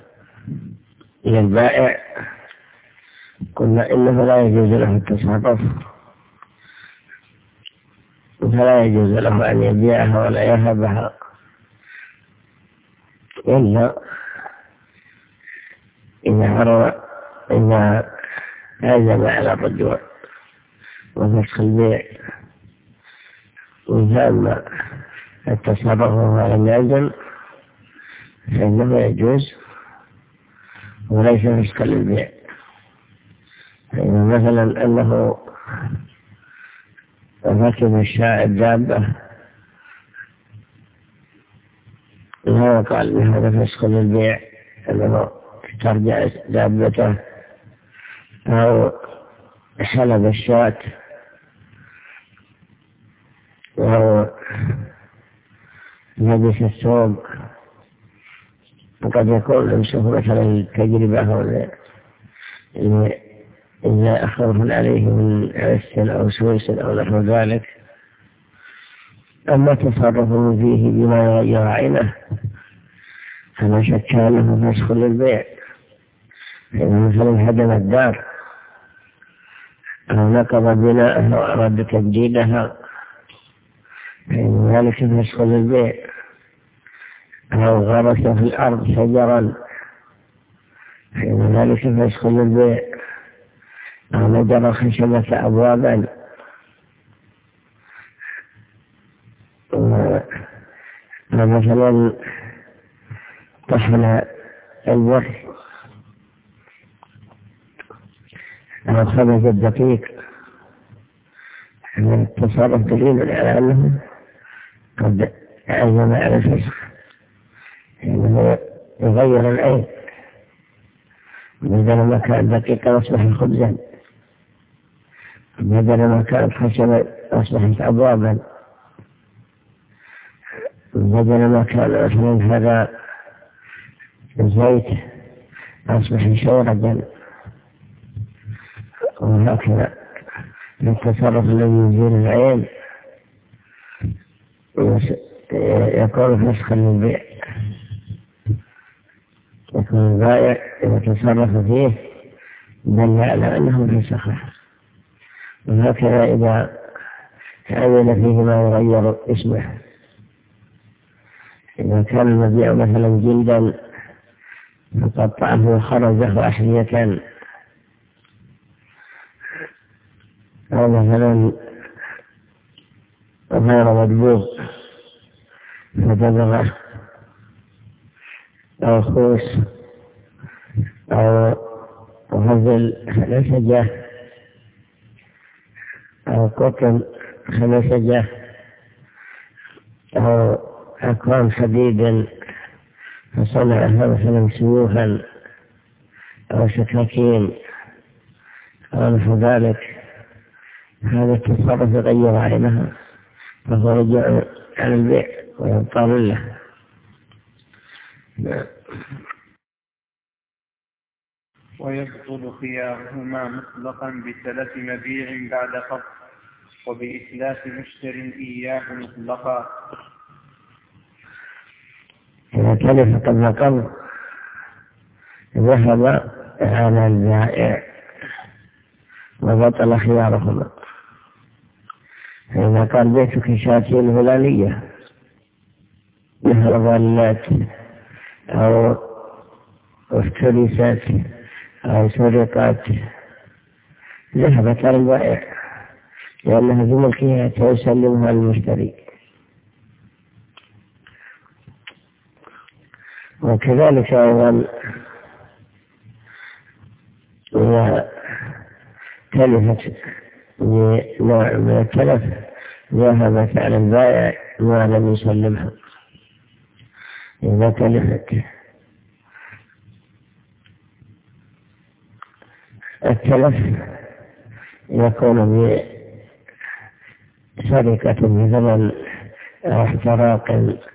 للبائع قلنا إنه لا يجوز له التصرف، فلا يجوز له أن يبيعها ولا يهبها إلا إذا عزم على الرجوع وفسخ البيع، وإذا التصرف على العزم فإنه يجوز وليس فسخا للبيع. فإذا مثلا أنه ركب الدابة لا يقال بهذا فسخ للبيع، أنه ترجع دابته أو حلب الشاة أو لبس الثوب، وقد يكون لمسه مثلا التجربة إذا خوف عليه من عس أو سويس أو نحو ذلك. أما تصرفه فيه بما يغير عينه فلا شك أنه فسخ للبيع. إذا مثلا هدم الدار أو نقض بناءها وأراد تجديدها فإن ذلك فسخ للبيع، أو غرس في الأرض شجرا حين ذلك فيدخل البيع أو نجر الخشبة أبوابا مثلا طحن البر أو خبز الدقيق، التصرف دليل على أنه قد عزم على الفسخ، يعني يغير العين، بدل ما كان دقيقا أصبح خبزا، بدل ما كانت خشبا أصبحت أبوابا، بدل ما كان مثلا هذا الزيت أصبح شوربا، وهكذا التصرف الذي يزيل العين يكون فسخا للبيع، يكون البائع يتصرف فيه دل على أنه فسخه. وهكذا إذا عمل فيه ما يغير اسمه، إذا كان المبيع مثلا جلدا فقطعه وخرجه أحذية، أو مثلا غير مدبوغ فدبغه، أو خوص، أو غزل خنسجة، أو قطن خنسجة، أو أكوان حديد فصنعها مثلا سيوفا أو سكاكين أو نحو ذلك، هذا التصرف يغير عينها فهو رجع عن البيع ويضطر له. ويبطل خيارهما مطلقا بتلف مبيع بعد قبض، وبإتلاف مشتر إياه مطلقا. إذا تلف قبل قبض ذهب على البائع وبطل خيارهما. فإذا قال بيتك شاتين الهلالية مثل ظلات أو افترست أو سرقت ذهبت على البائع لأنها في ملكها تسلمها المشتري. وكذلك أيضا إذا تلفت بنوع من التلف ذهبت على البائع ما لم يسلمها. إذا تلفت التلف يكون بسرقة بثمن أو احتراق،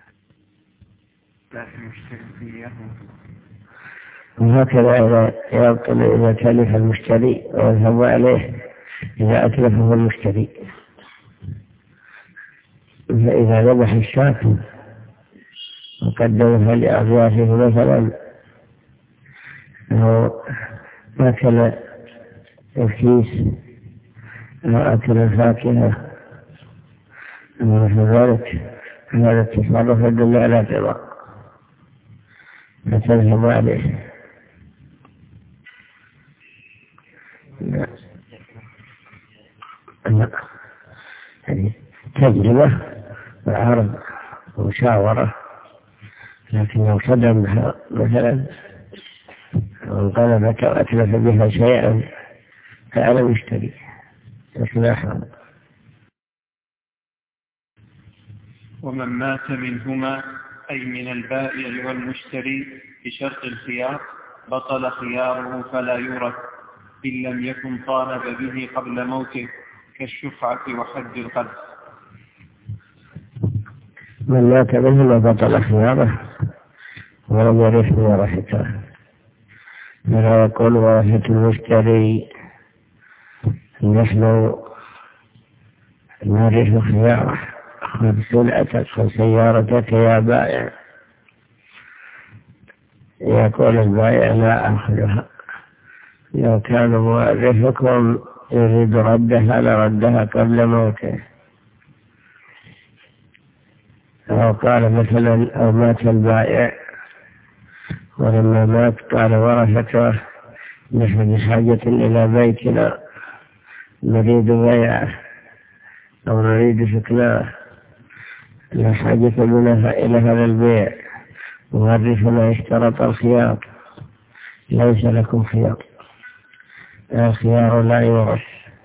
وهكذا إذا يبطل إذا تلف المشتري ويذهب عليه إذا أتلفه المشتري. فإذا ذبح الشاة وقدمها لأضيافه مثلا أو أكل الكيس أو أكل الفاكهة أو مثل ذلك، هذا التصرف يدل على قضاء فتذهب عليه. يعني تجربة وعرض ومشاورة، لكن لو صدم بها مثلا وانقلبت وأتلف بها شيئا فعلى المشتري إصلاحها. ومن مات منهما أي من البائع والمشتري بشرط الخيار بطل خياره فلا يورث إن لم يكن طالب به قبل موته كالشفعة وحد القذف. من مات منهما بطل خياره ولم يرث ورثته، فلا يقول ورثة المشتري نحن نرث خياره، خذ سلعتك خذ سيارتك يا بائع. يقول البائع لا أخذها، لو كان مؤرثكم يريد ردها لردها قبل موته. أو قال مثلا أو مات البائع ولما مات قال ورثته: نحن بحاجة إلى بيتنا نريد بيعه أو نريد سكناه، لا حاجة لنا إلى هذا البيع، ورثنا اشترط الخيار، ليس لكم خيار، الخيار لا يورث.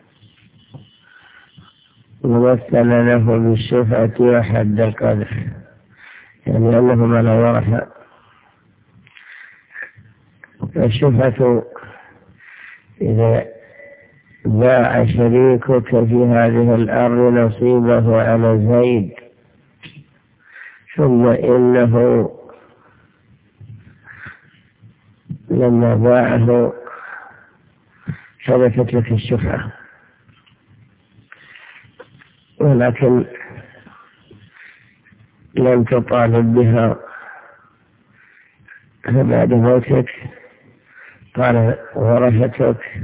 ومثل له بالشفعة وحد القذف، يعني أنهما لا يورث. الشفعة إذا باع شريكك في هذه الأرض نصيبه على زيد، ثم إنه لما باعه ثبتت لك الشفعة، ولكن لم تطالب بها، فبعد موتك قال ورثتك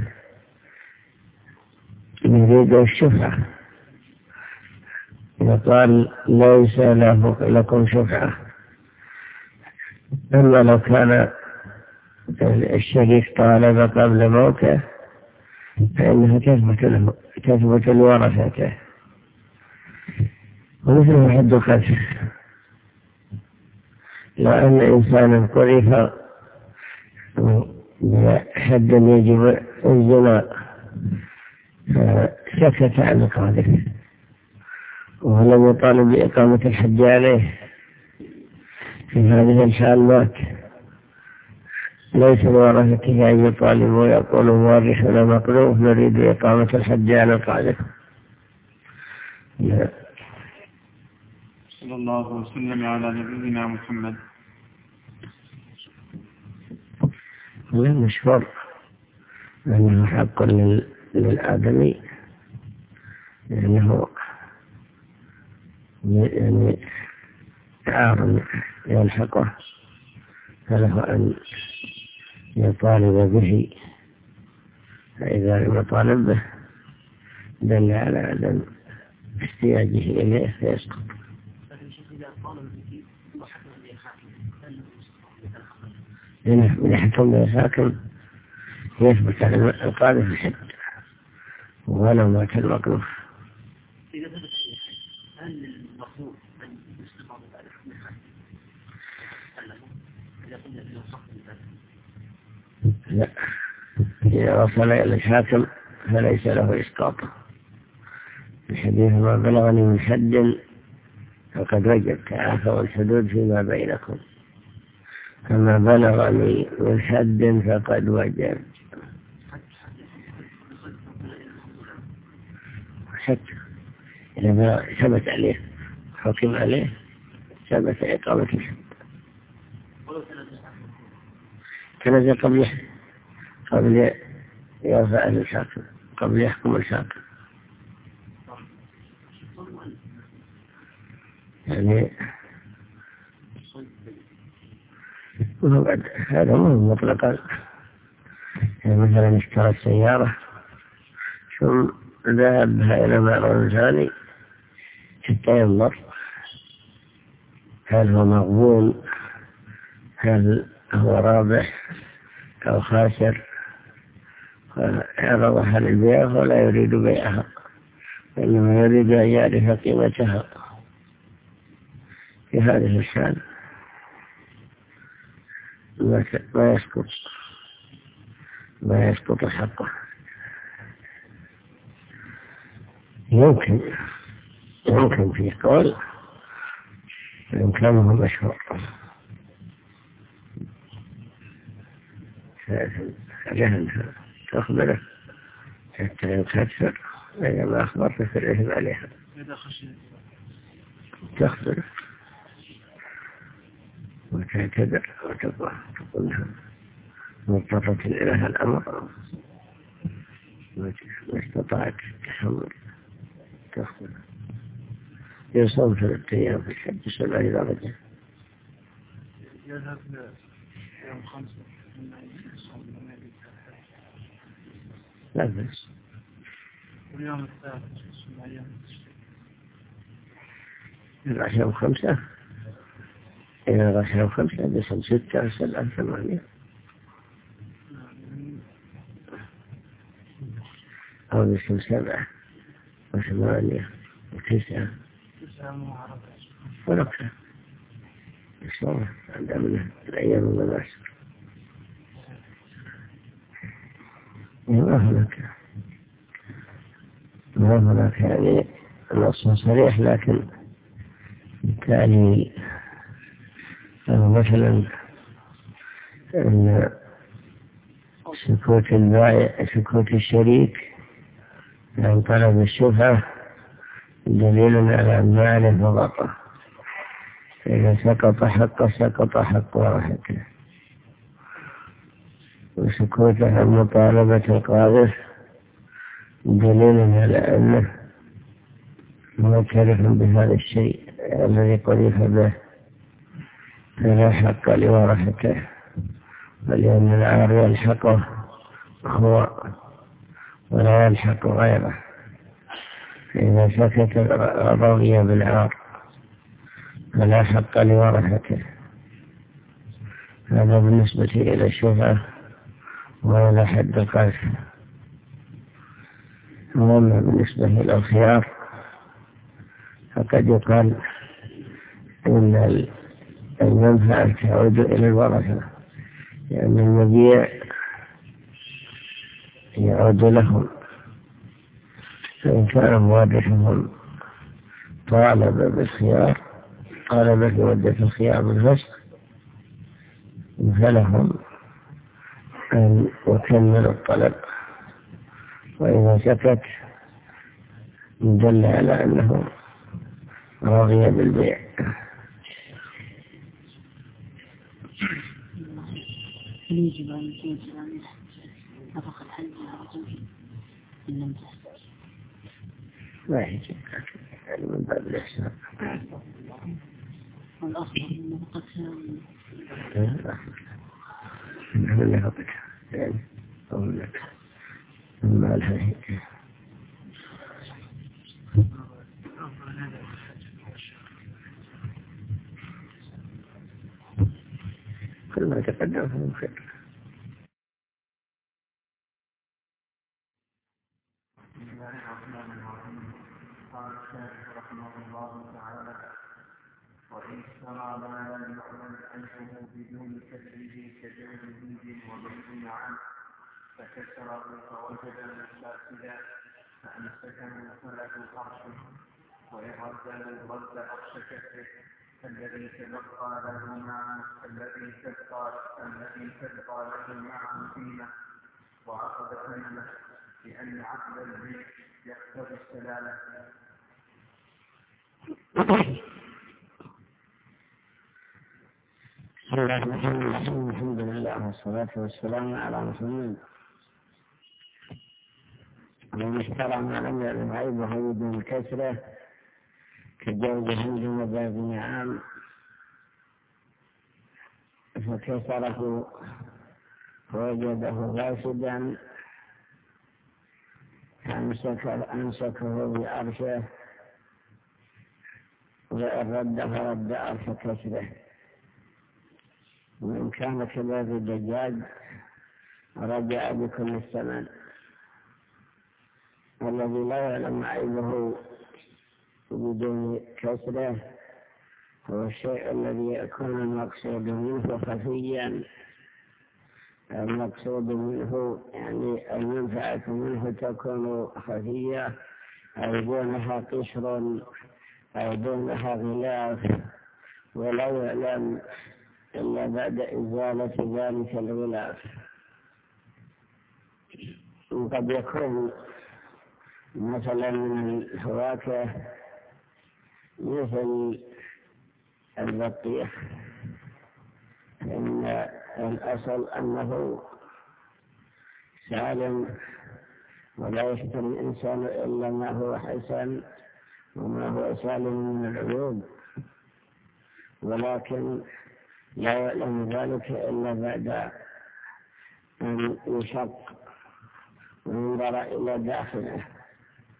نريد الشفعة، وقال ليس لكم شفعة. أما لو كان الشريك طالب قبل موته فإنها تثبت لورثته، ومثله حد القذف. لو أن إنسانا قذف بحد يجب الزنا فسكت عن القاذف ولم يطالب بإقامة الحد عليه، في هذه الحال مات، ليس لورثته أن يطالبوا ويقولوا مورثنا مقذوف نريد إقامة الحد على القاذف. صلى الله وسلم على نبينا محمد. مشهور أنه حق للآدمي، لأنه يعني عار يلحقه، فله أن يطالب به، فإذا لم يطالب به دل على عدم احتياجه إليه فيسقط. من يحكم به الحاكم يثبت على القاذف الحد ولو مات المقذوف. إذا ثبت هل المقذوف أن يسقط بعد حكم الحاكم؟ إذا قلنا في الصف لا، إذا وصل إلى الحاكم فليس له إسقاط. الحديث ما بلغني من حد فقد وجب، تعافوا الحدود فيما بينكم، كما بلغني من حد فقد وجب. حتى إذا ثبت عليه حكم عليه ثبت إقامة الحد. تنزل قبل يرفع الحاكم، قبل يحكم الحاكم، يعني هذا مو مطلقا. يعني مثلا اشترى السيارة ثم ذهب بها إلى معرض ثاني حتى ينظر هل هو مغبون، هل هو رابح أو خاسر، عرضها للبيع ولا يريد بيعها، إنما يريد أن يعرف قيمتها. في هذه الحال ما يسقط حقه. يمكن في قول إمكانه مشهور، جهنها تخبره حتى يكثر، إذا ما أخبرت في الإثم عليها تخبره وتعتذر وتقول لها مضطرة إلى هذا الأمر ما استطاعت تحمل، تخبره. يصوم 3 أيام في الحج 7 درجة. يذهب يوم 5 لا بس واليوم الثالث يوم 5 إذا رسم 5 بسم 6 7 8 أو بسم 7 و8 و9 ونقصة الصورة عند من الأيام المناسبة. ما هناك يعني نص صريح، لكن تالي مثلا أن سكوت البائع سكوت الشريك عن طلب الشفعة دليل على أن عليه فضطه، فإذا سقط حقه سقط حق ورثته. وسكوته عن مطالبة القاذف دليل على أنه معترف بهذا الشيء الذي قذف به، فلا حق لورثته، ولأن العار يلحقه هو ولا يلحق غيره. فإذا سكت رضي بالعار فلا حق لورثته. هذا بالنسبة إلى الشفعة وإلى حد القذف. أما بالنسبة إلى الخيار فقد يقال إن المنفعة تعود إلى الورثة، لأن المبيع يعود لهم، فإن كان مورثهم طالب بالخيار طالب بمدة الخيار بالفسخ فلهم أن يكملوا الطلب، وإذا سكت دل على أنه راضي بالبيع. يجب أن يكون نفقة الحج إن لم تحتاج لا يجب، يعني من باب الإحسان. والأفضل من نفقتها من نفقتها يعني أقول لك ما الحج كل ما تقدم فهو خير. بسم الله الرحمن الرحيم. قال الشيخ رحمه الله تعالى: وإن اشترى ما لم يعلم عنه بدون كسره كبيع هند وبيع عنه فكسره فوجده فاسدا فأمسكه فله أرشه، وإن رد أرش كسره الذي تبقى له معه قيمة وأخذ ثمنه، لأن عقد البيع يقتضي السلامة. بسم الله الرحمن الرحيم. الحمد لله والصلاة والسلام على محمد. ومن اشترى ما لم يعلم عيبه بدون كسره كجوز هند وبيع عام فكسره فوجده فاسدا أمسكه بأرشه، وإن رد فرد أرش كسره. وإن كان كباب الدجاج رجع بكل الثمن. والذي لا يعلم عيبه بدون كسره هو الشيء الذي يكون المقصود منه خفيا. المقصود منه يعني المنفعة منه تكون خفية، أو دونها قشر أو دونها غلاف، ولا يعلم إلا بعد إزالة ذلك الغلاف. وقد يكون مثلا من الفواكه مثل البطيخ، إن الأصل أنه سالم ولا يشتري الإنسان إلا ما هو حسن وما هو سالم من العيوب، ولكن لا يعلم ذلك إلا بعد أن يشق وينظر إلى داخله.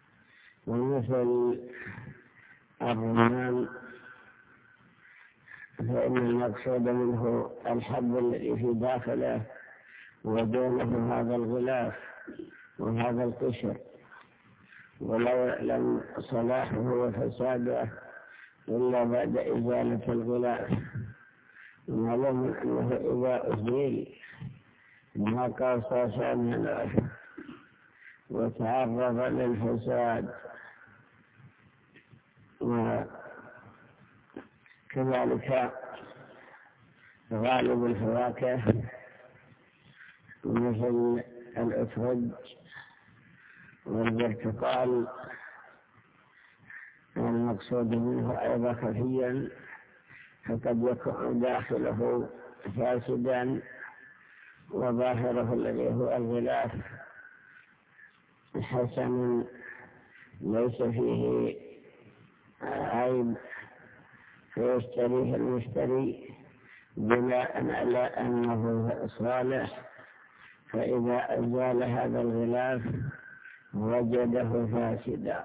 ومثل الرمان فإن المقصود منه الحب الذي في داخله ودونه هذا الغلاف وهذا القشر، ولا يعلم صلاحه وفساده إلا بعد إزالة الغلاف. معلوم أنه إذا أزيل ما قاس منه وتعرض للفساد، وكذلك غالب الفواكه مثل الأترج والبرتقال المقصود منه أيضا خفيا، فقد يكون داخله فاسدا وظاهره الذي هو الغلاف حسن ليس فيه عيب، فيشتريه المشتري بناء على أنه صالح، فإذا أزال هذا الغلاف وجده فاسدا.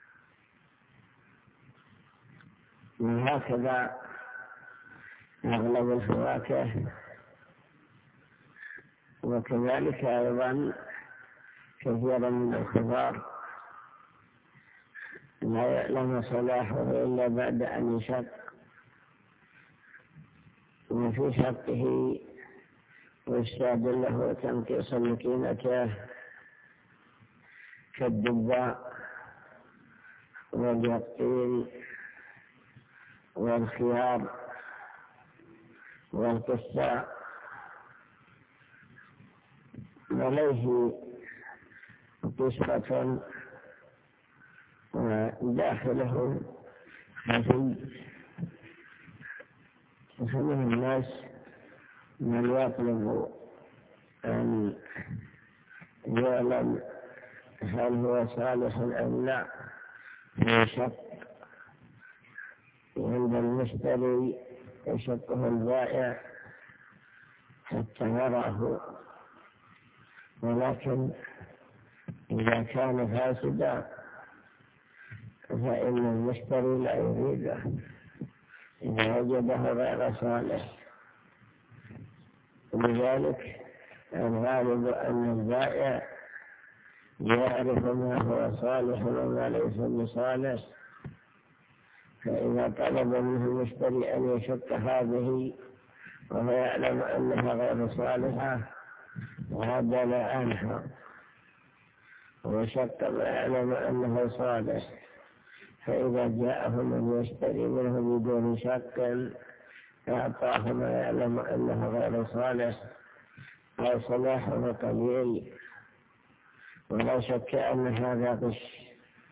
وهكذا أغلب الفواكه، وكذلك أيضا كثيرا من الخضار لا يعلم صلاحه إلا بعد أن يشق، وفي شقه وإفساد له تنقيص مكينته كالدباء واليقطين والخيار والقصاء، وليه قشرة وداخله خفي. ومن الناس من يطلب أن يعلم هل هو صالح أم لا يشق عند المشتري، يشقه البائع حتى يراه، ولكن إذا كان فاسدا فإن المشتري لا يريده إذا وجده غير صالح. لذلك الغالب أن البائع يعرف ما هو صالح وما ليس بصالح، فإذا طلب منه المشتري أن يشق هذه وهو يعلم أنها غير صالحة عدل عنها وشق ما يعلم أنه صالح، فإذا جاءه من يشتري منه بدون شك أعطاه ما يعلم أنه غير صالح أو صلاحه قليل، ولا شك أن هذا غش.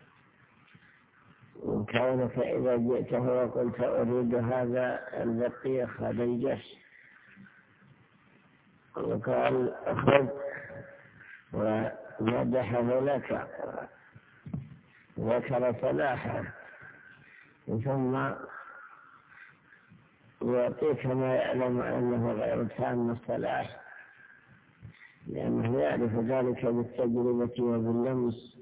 وكونك إذا جئته وقلت أريد هذا البطيخ هذا الجش، وقال أخذ ومدحه لك ذكر صلاحه، ثم يعطيك ما يعلم أنه غير تام الصلاح، لأنه يعرف ذلك بالتجربة وباللمس،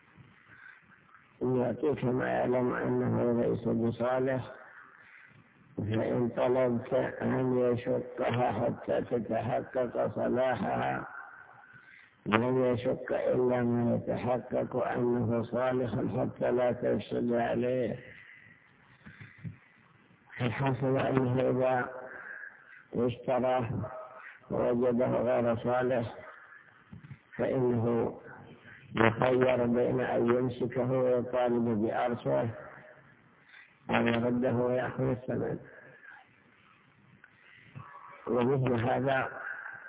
يعطيك ما يعلم أنه ليس بصالح. فإن طلبت أن يشقها حتى تتحقق صلاحها لم يشق إلا ما يتحقق أنه صالح حتى لا تفسد عليه. الحاصل أنه إذا اشترى ووجده غير صالح فإنه يخير بين أن يمسكه ويطالب بأرشه أو يرده ويأخذ الثمن. ومثل هذا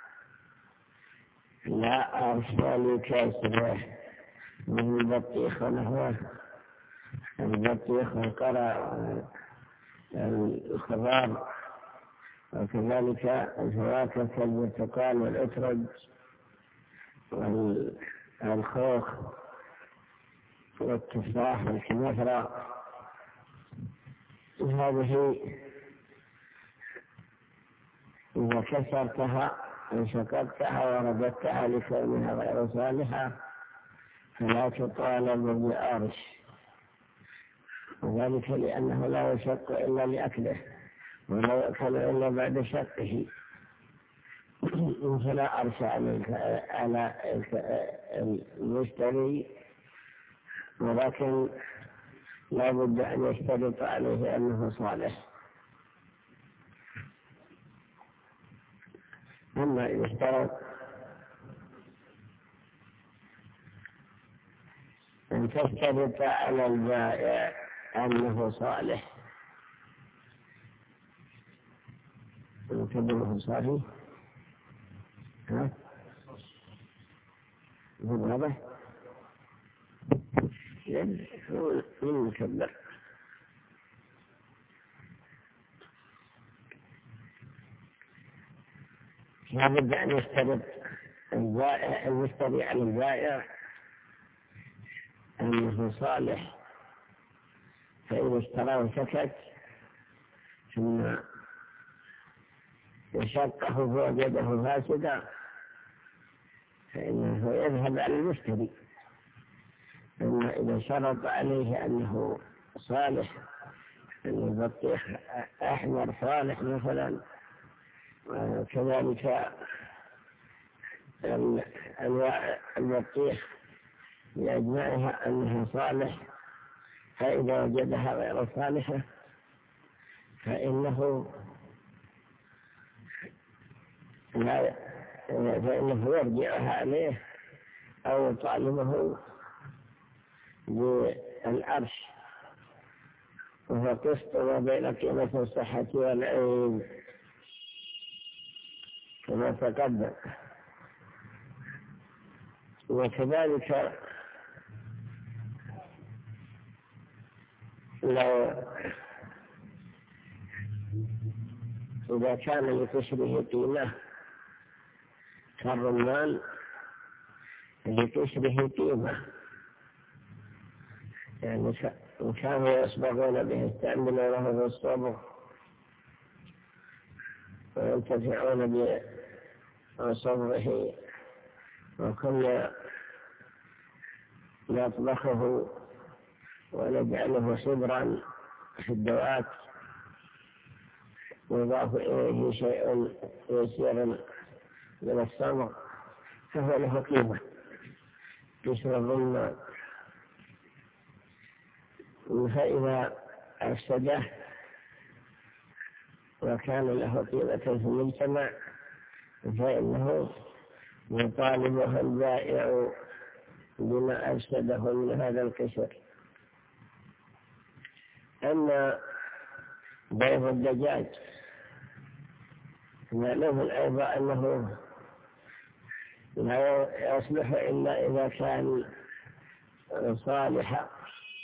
لا أرشى لكاسره من البطيخ ونحوه، البطيخ والقرع الخضار، وكذلك الفواكه كالبرتقال والأترج والخوخ والتفاح والكمثرى. هذه إذا كسرتها وشققتها ورددتها لكونها غير صالحة فلا تطالب بأرش، وذلك لأنه لا يشق إلا لأكله، ولا يأكل إلا بعد شقه، فلا أرشى على المشتري، ولكن لا بد أن يشترط عليه أنه صالح. أما إذا اشترط أن تشترط على البائع أنه صالح، يعتبره صالح. ها؟ هذا هو المكبر. لابد أن يشترط البائع المشتري على البائع أنه صالح، فإذا اشترى وسكت ثم يشقه فوجده فاسدا فإنه يذهب على المشتري. أما إذا شرط عليه أنه صالح، أن البطيخ أحمر صالح مثلا، وكذلك أنواع البطيخ بأجمعها أنها صالح، فإذا وجدها غير صالحة فإنه يرجعها عليه أو يطالبه بالعرش، وهو قسط ما بين قيمة الصحة والعين كما تقدم. وكذلك لو إذا كان لكسره قيمة كالرمان لكسره قيمة، يعني كانوا يصبغون به، يستعملونه في الصبغ وينتفعون بصبغه، وكنا نطبخه ونجعله صبرا في الدوات، ويضاف إليه شيء يسير من الصبغ، فهو له قيمة قشر الرمان. فإذا أفسده وكان له قيمة في المجتمع فإنه يطالبه البائع بما أفسده من هذا القشر. أما بيض الدجاج معلوم أيضا أنه لا يصلح إلا إذا كان صالحا،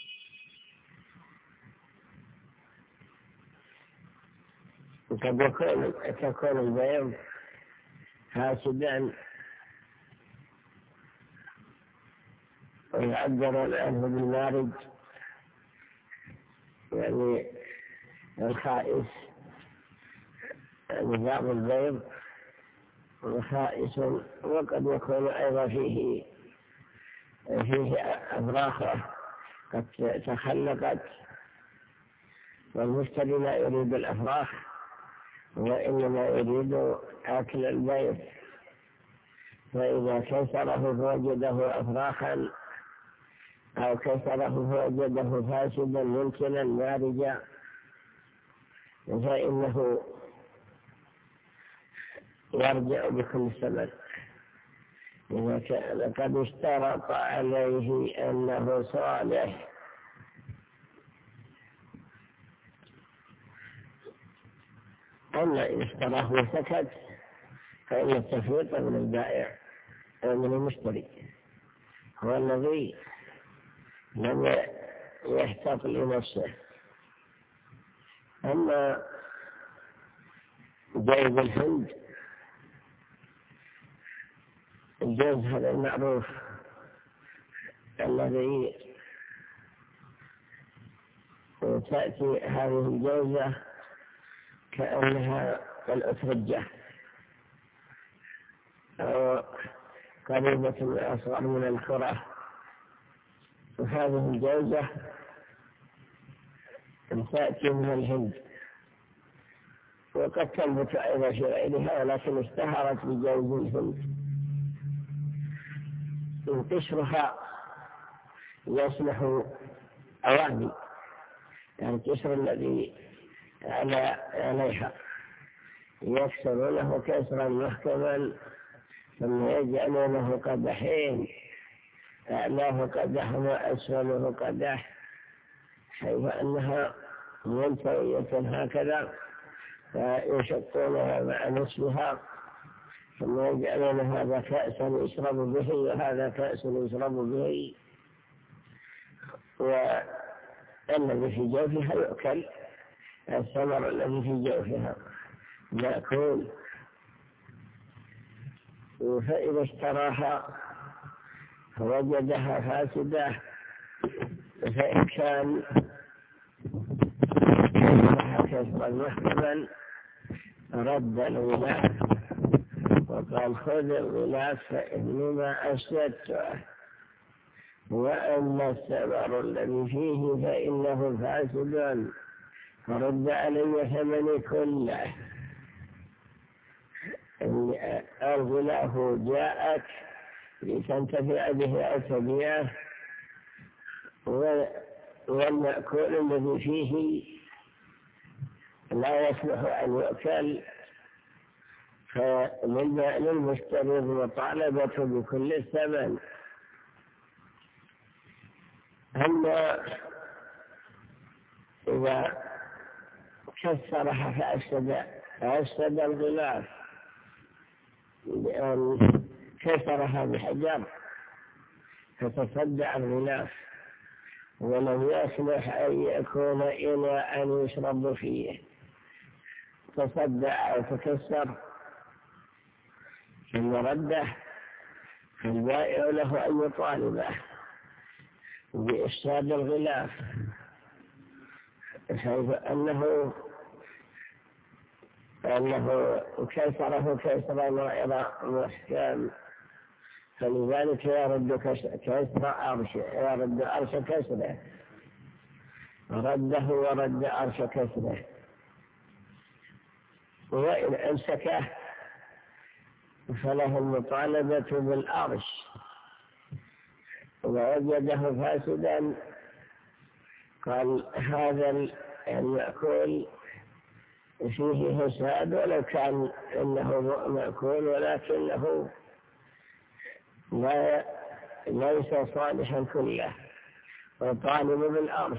وقد تكون البيض فاسدا ويعبر عنه بالمارج، يعني الخائس، يعني بعض البيض خائس، وقد يكون أيضا فيه أبراخة قد تخلقت، والمشتري لا يريد الأفراخ وإنما يريد أكل البيض، فإذا كسره فوجده أفراخا أو كسره فوجده فاسدا ممكنا مارجا فإنه يرجع بكل ثمن. إذا كان قد اشترط عليه أنه صالح. أما إن اشتراه وسكت فإن التفويت من البائع أو من المشتري، هو الذي لم يحتاط لنفسه. أما جيد الهند، الجوز هذا المعروف الذي تأتي هذه الجوزة كأنها الأترجة أو قريبة أصغر من الكرة، وهذه الجوزة تأتي من الهند، وقد تنبت أيضا في غيرها ولكن اشتهرت بجوز الهند. قشرها يصلح أواني، يعني القشر الذي عليها يكسرونه كسرا محكما ثم يجعلونه قدحين، أعلاه قدح وأسفله قدح، حيث أنها منتوية هكذا، فيشقونها مع نصفها ثم يجعلون هذا كأسا يشرب به وهذا كأس يشرب به، والذي في جوفها يؤكل، الثمر الذي في جوفها مأكول. فإذا اشتراها فوجدها فاسدة فإن كان كسرا محكما رد الغلاف وقال خذ الغلاف فإنما أسدته، وأما الثمر الذي فيه فإنه فاسد فرد علي ثمني كله. الغلاف جاءك لتنتفع به أو تبيعه، والمأكول الذي فيه لا يصلح أن يؤكل، فللمشتري المطالبة بكل الثمن. أما إذا كسرها فأفسد الغلاف بأن كسرها بحجر فتصدع الغلاف ولم يصلح أن يكون إلى أن يشرب فيه، تصدع أو تكسر ثم رده، فالبائع له أن يطالبه بإفساد الغلاف، حيث أنه كسره كسرا غير محكم، فلذلك يرد أرش كسره، رده ورد أرش كسره. وإن أمسكه فله المطالبة بالأرش، ووجده فاسدا قال هذا المأكول فيه فساد ولو كان إنه مأكول ولكنه ليس صالحا كله، وطالب بالأرش،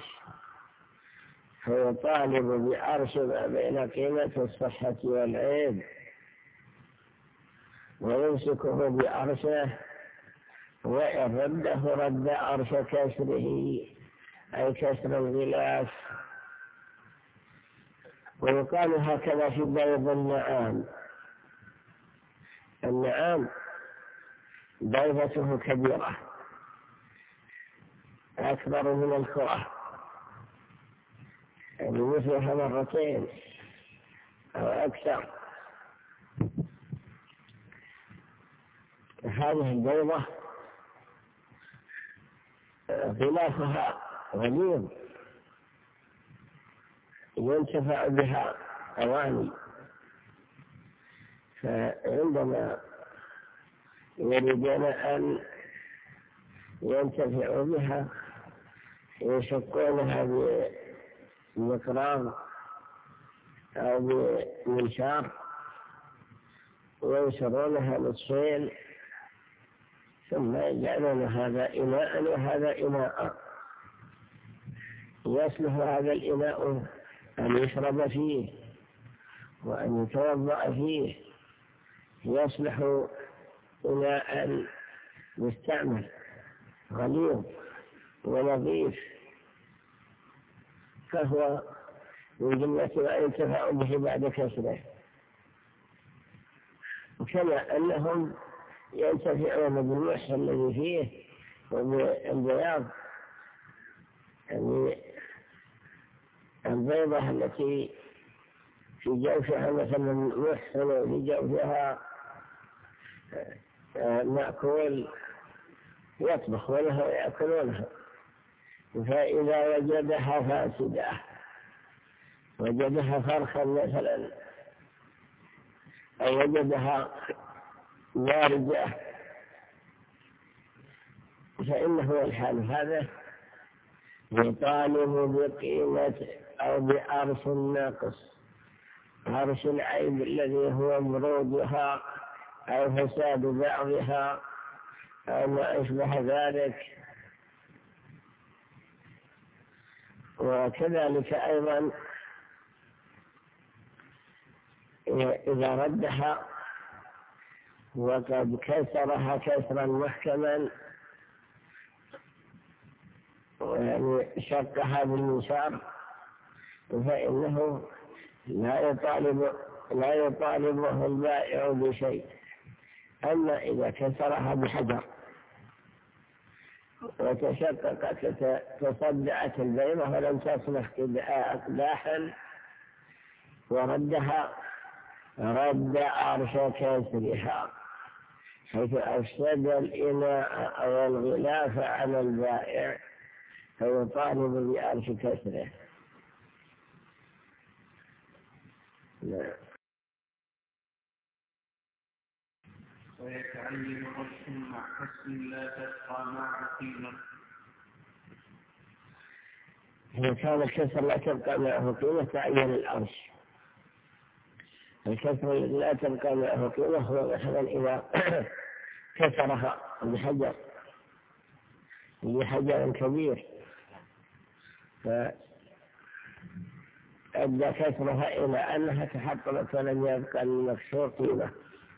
فيطالب بأرش ما بين قيمة الصحة والعيب، ويمسكه بأرشه، وإن رده رد أرش كسره أي كسر الغلاف. ويقال هكذا في بيض النعام. النعام بيضته كبيرة أكبر من الكرة، يعني مثلها مرتين أو أكثر. هذه البيضة غلافها غليظ ينتفع بها أواني، فعندما يريدون أن ينتفعوا بها يشقونها بمقراض أو بمنشار وينشرونها نصفين، ثم يجعلون هذا إناء وهذا إناء، يصلح هذا الإناء أن يشرب فيه وأن يتوضأ فيه، يصلح إناء مستعمل غليظ ونظيف، فهو من جملة ما ينتفع به بعد كسره. وكما أنهم ينتفعون بالوحش الذي فيه وبالبياض، يعني البيضة التي في جوفها مثلا محسن في جوفها مأكول يطبخ ولها يأكلونها، فإذا وجدها فاسدة، وجدها فرخا مثلا أو وجدها واردة فإنه الحال هذا يطالب بقيمة أو بأرش الناقص، أرش العيب الذي هو مرودها أو فساد بعضها أو ما أشبه ذلك. وكذلك أيضا إذا ردها وقد كسرها كسرا محكما يعني شقها بالمنشار فإنه لا يطالبه البائع بشيء. أما إذا كسرها بحجر وتشققت تصدعت البيضة ولم تصلح أقداحا وردها رد أرش كسرها، حيث أفسد الإناء أو الغلاف على البائع فيطالب بأرش كسره. ويتعين رش مع حسن لا تبقى مع قيمة. إذا كان الكسر لا تبقى معه قيمة تعين الأرش. الكسر لا تبقى معه قيمة هو مثلا إذا كسرها بحجر كبير فأدى كسرها إلى أنها تحطمت ولم يبقى المكسور قيمة،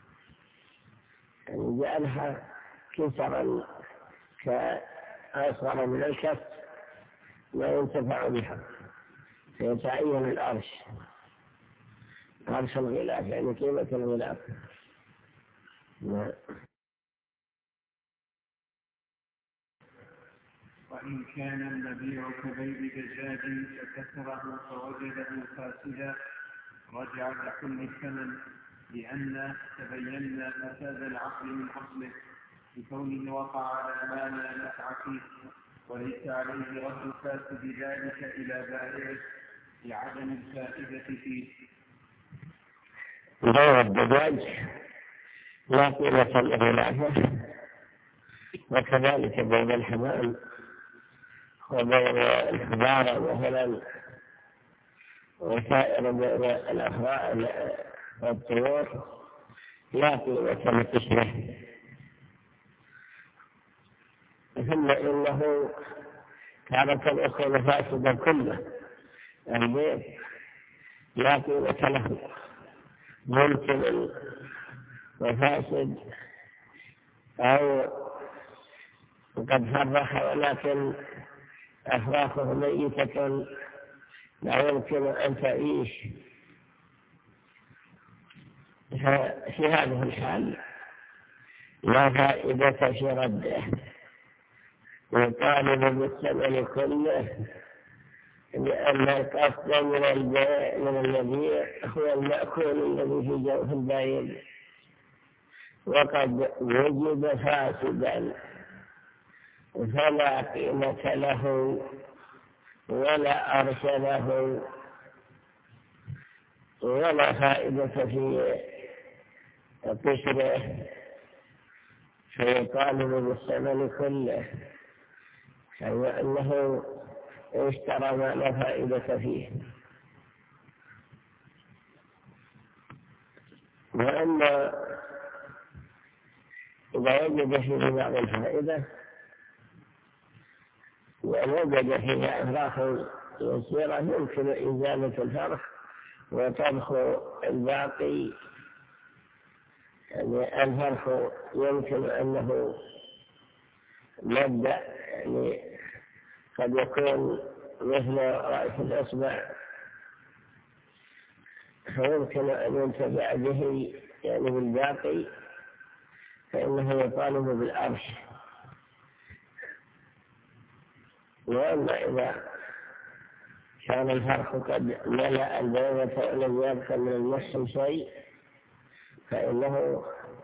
يعني جعلها كسرا كأصغر من الكف لا ينتفع بها فيتعين الأرش، أرش الغلاف يعني قيمة الغلاف. وإن كان المبيع كبيع دجاج فكسره فوجده فاسدا رجع بكل الثمن، لأن تبين فساد العقل من أصله بكونه وقع على ما لا نفع فيه، وليس عليه رد فاسد ذلك إلى بائعه لعدم الفائدة فيه. بيع الدجاج لا قيمة له العفة، وكذلك بيع الحمام وبيع الحبارة مثلا وسائر بيع الأفراء والطيور لا قيمة لقسمه. ثم إنه تارة أخرى فاسدا كله، البيع لا قيمة له، ممكن وفاسد أو قد فرح ولكن أفراخه ميتة لا يمكن أن تعيش. في هذه الحال لا فائدة في رده، يطالب بالثمن كله، لأن القصد من المبيع هو المأكول الذي في جوف البائع، وقد وجد فاسدا فلا قيمة له ولا أرش له ولا فائدة في قشره، فيطالب بالثمن كله، فهو أنه اشترى ما لا فائدة فيه. وأما إذا وجد فيه بعض الفائدة ووجد فيه أفراخ يسيرة يمكن إزالة الفرخ وطبخ الباقي، يعني الفرخ يمكن أنه مبدأ يعني قد يكون مثل رأس الأصبع فيمكن أن ينتفع به يعني بالباقي، فإنه يطالب بالأرش. وأما إذا كان الفرخ قد ملأ البيضة ولم يبق من المحصن شيء فإنه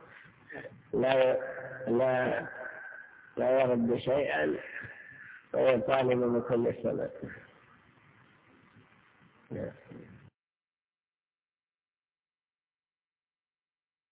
لا يرد شيئا ويطالب بكل الثمن.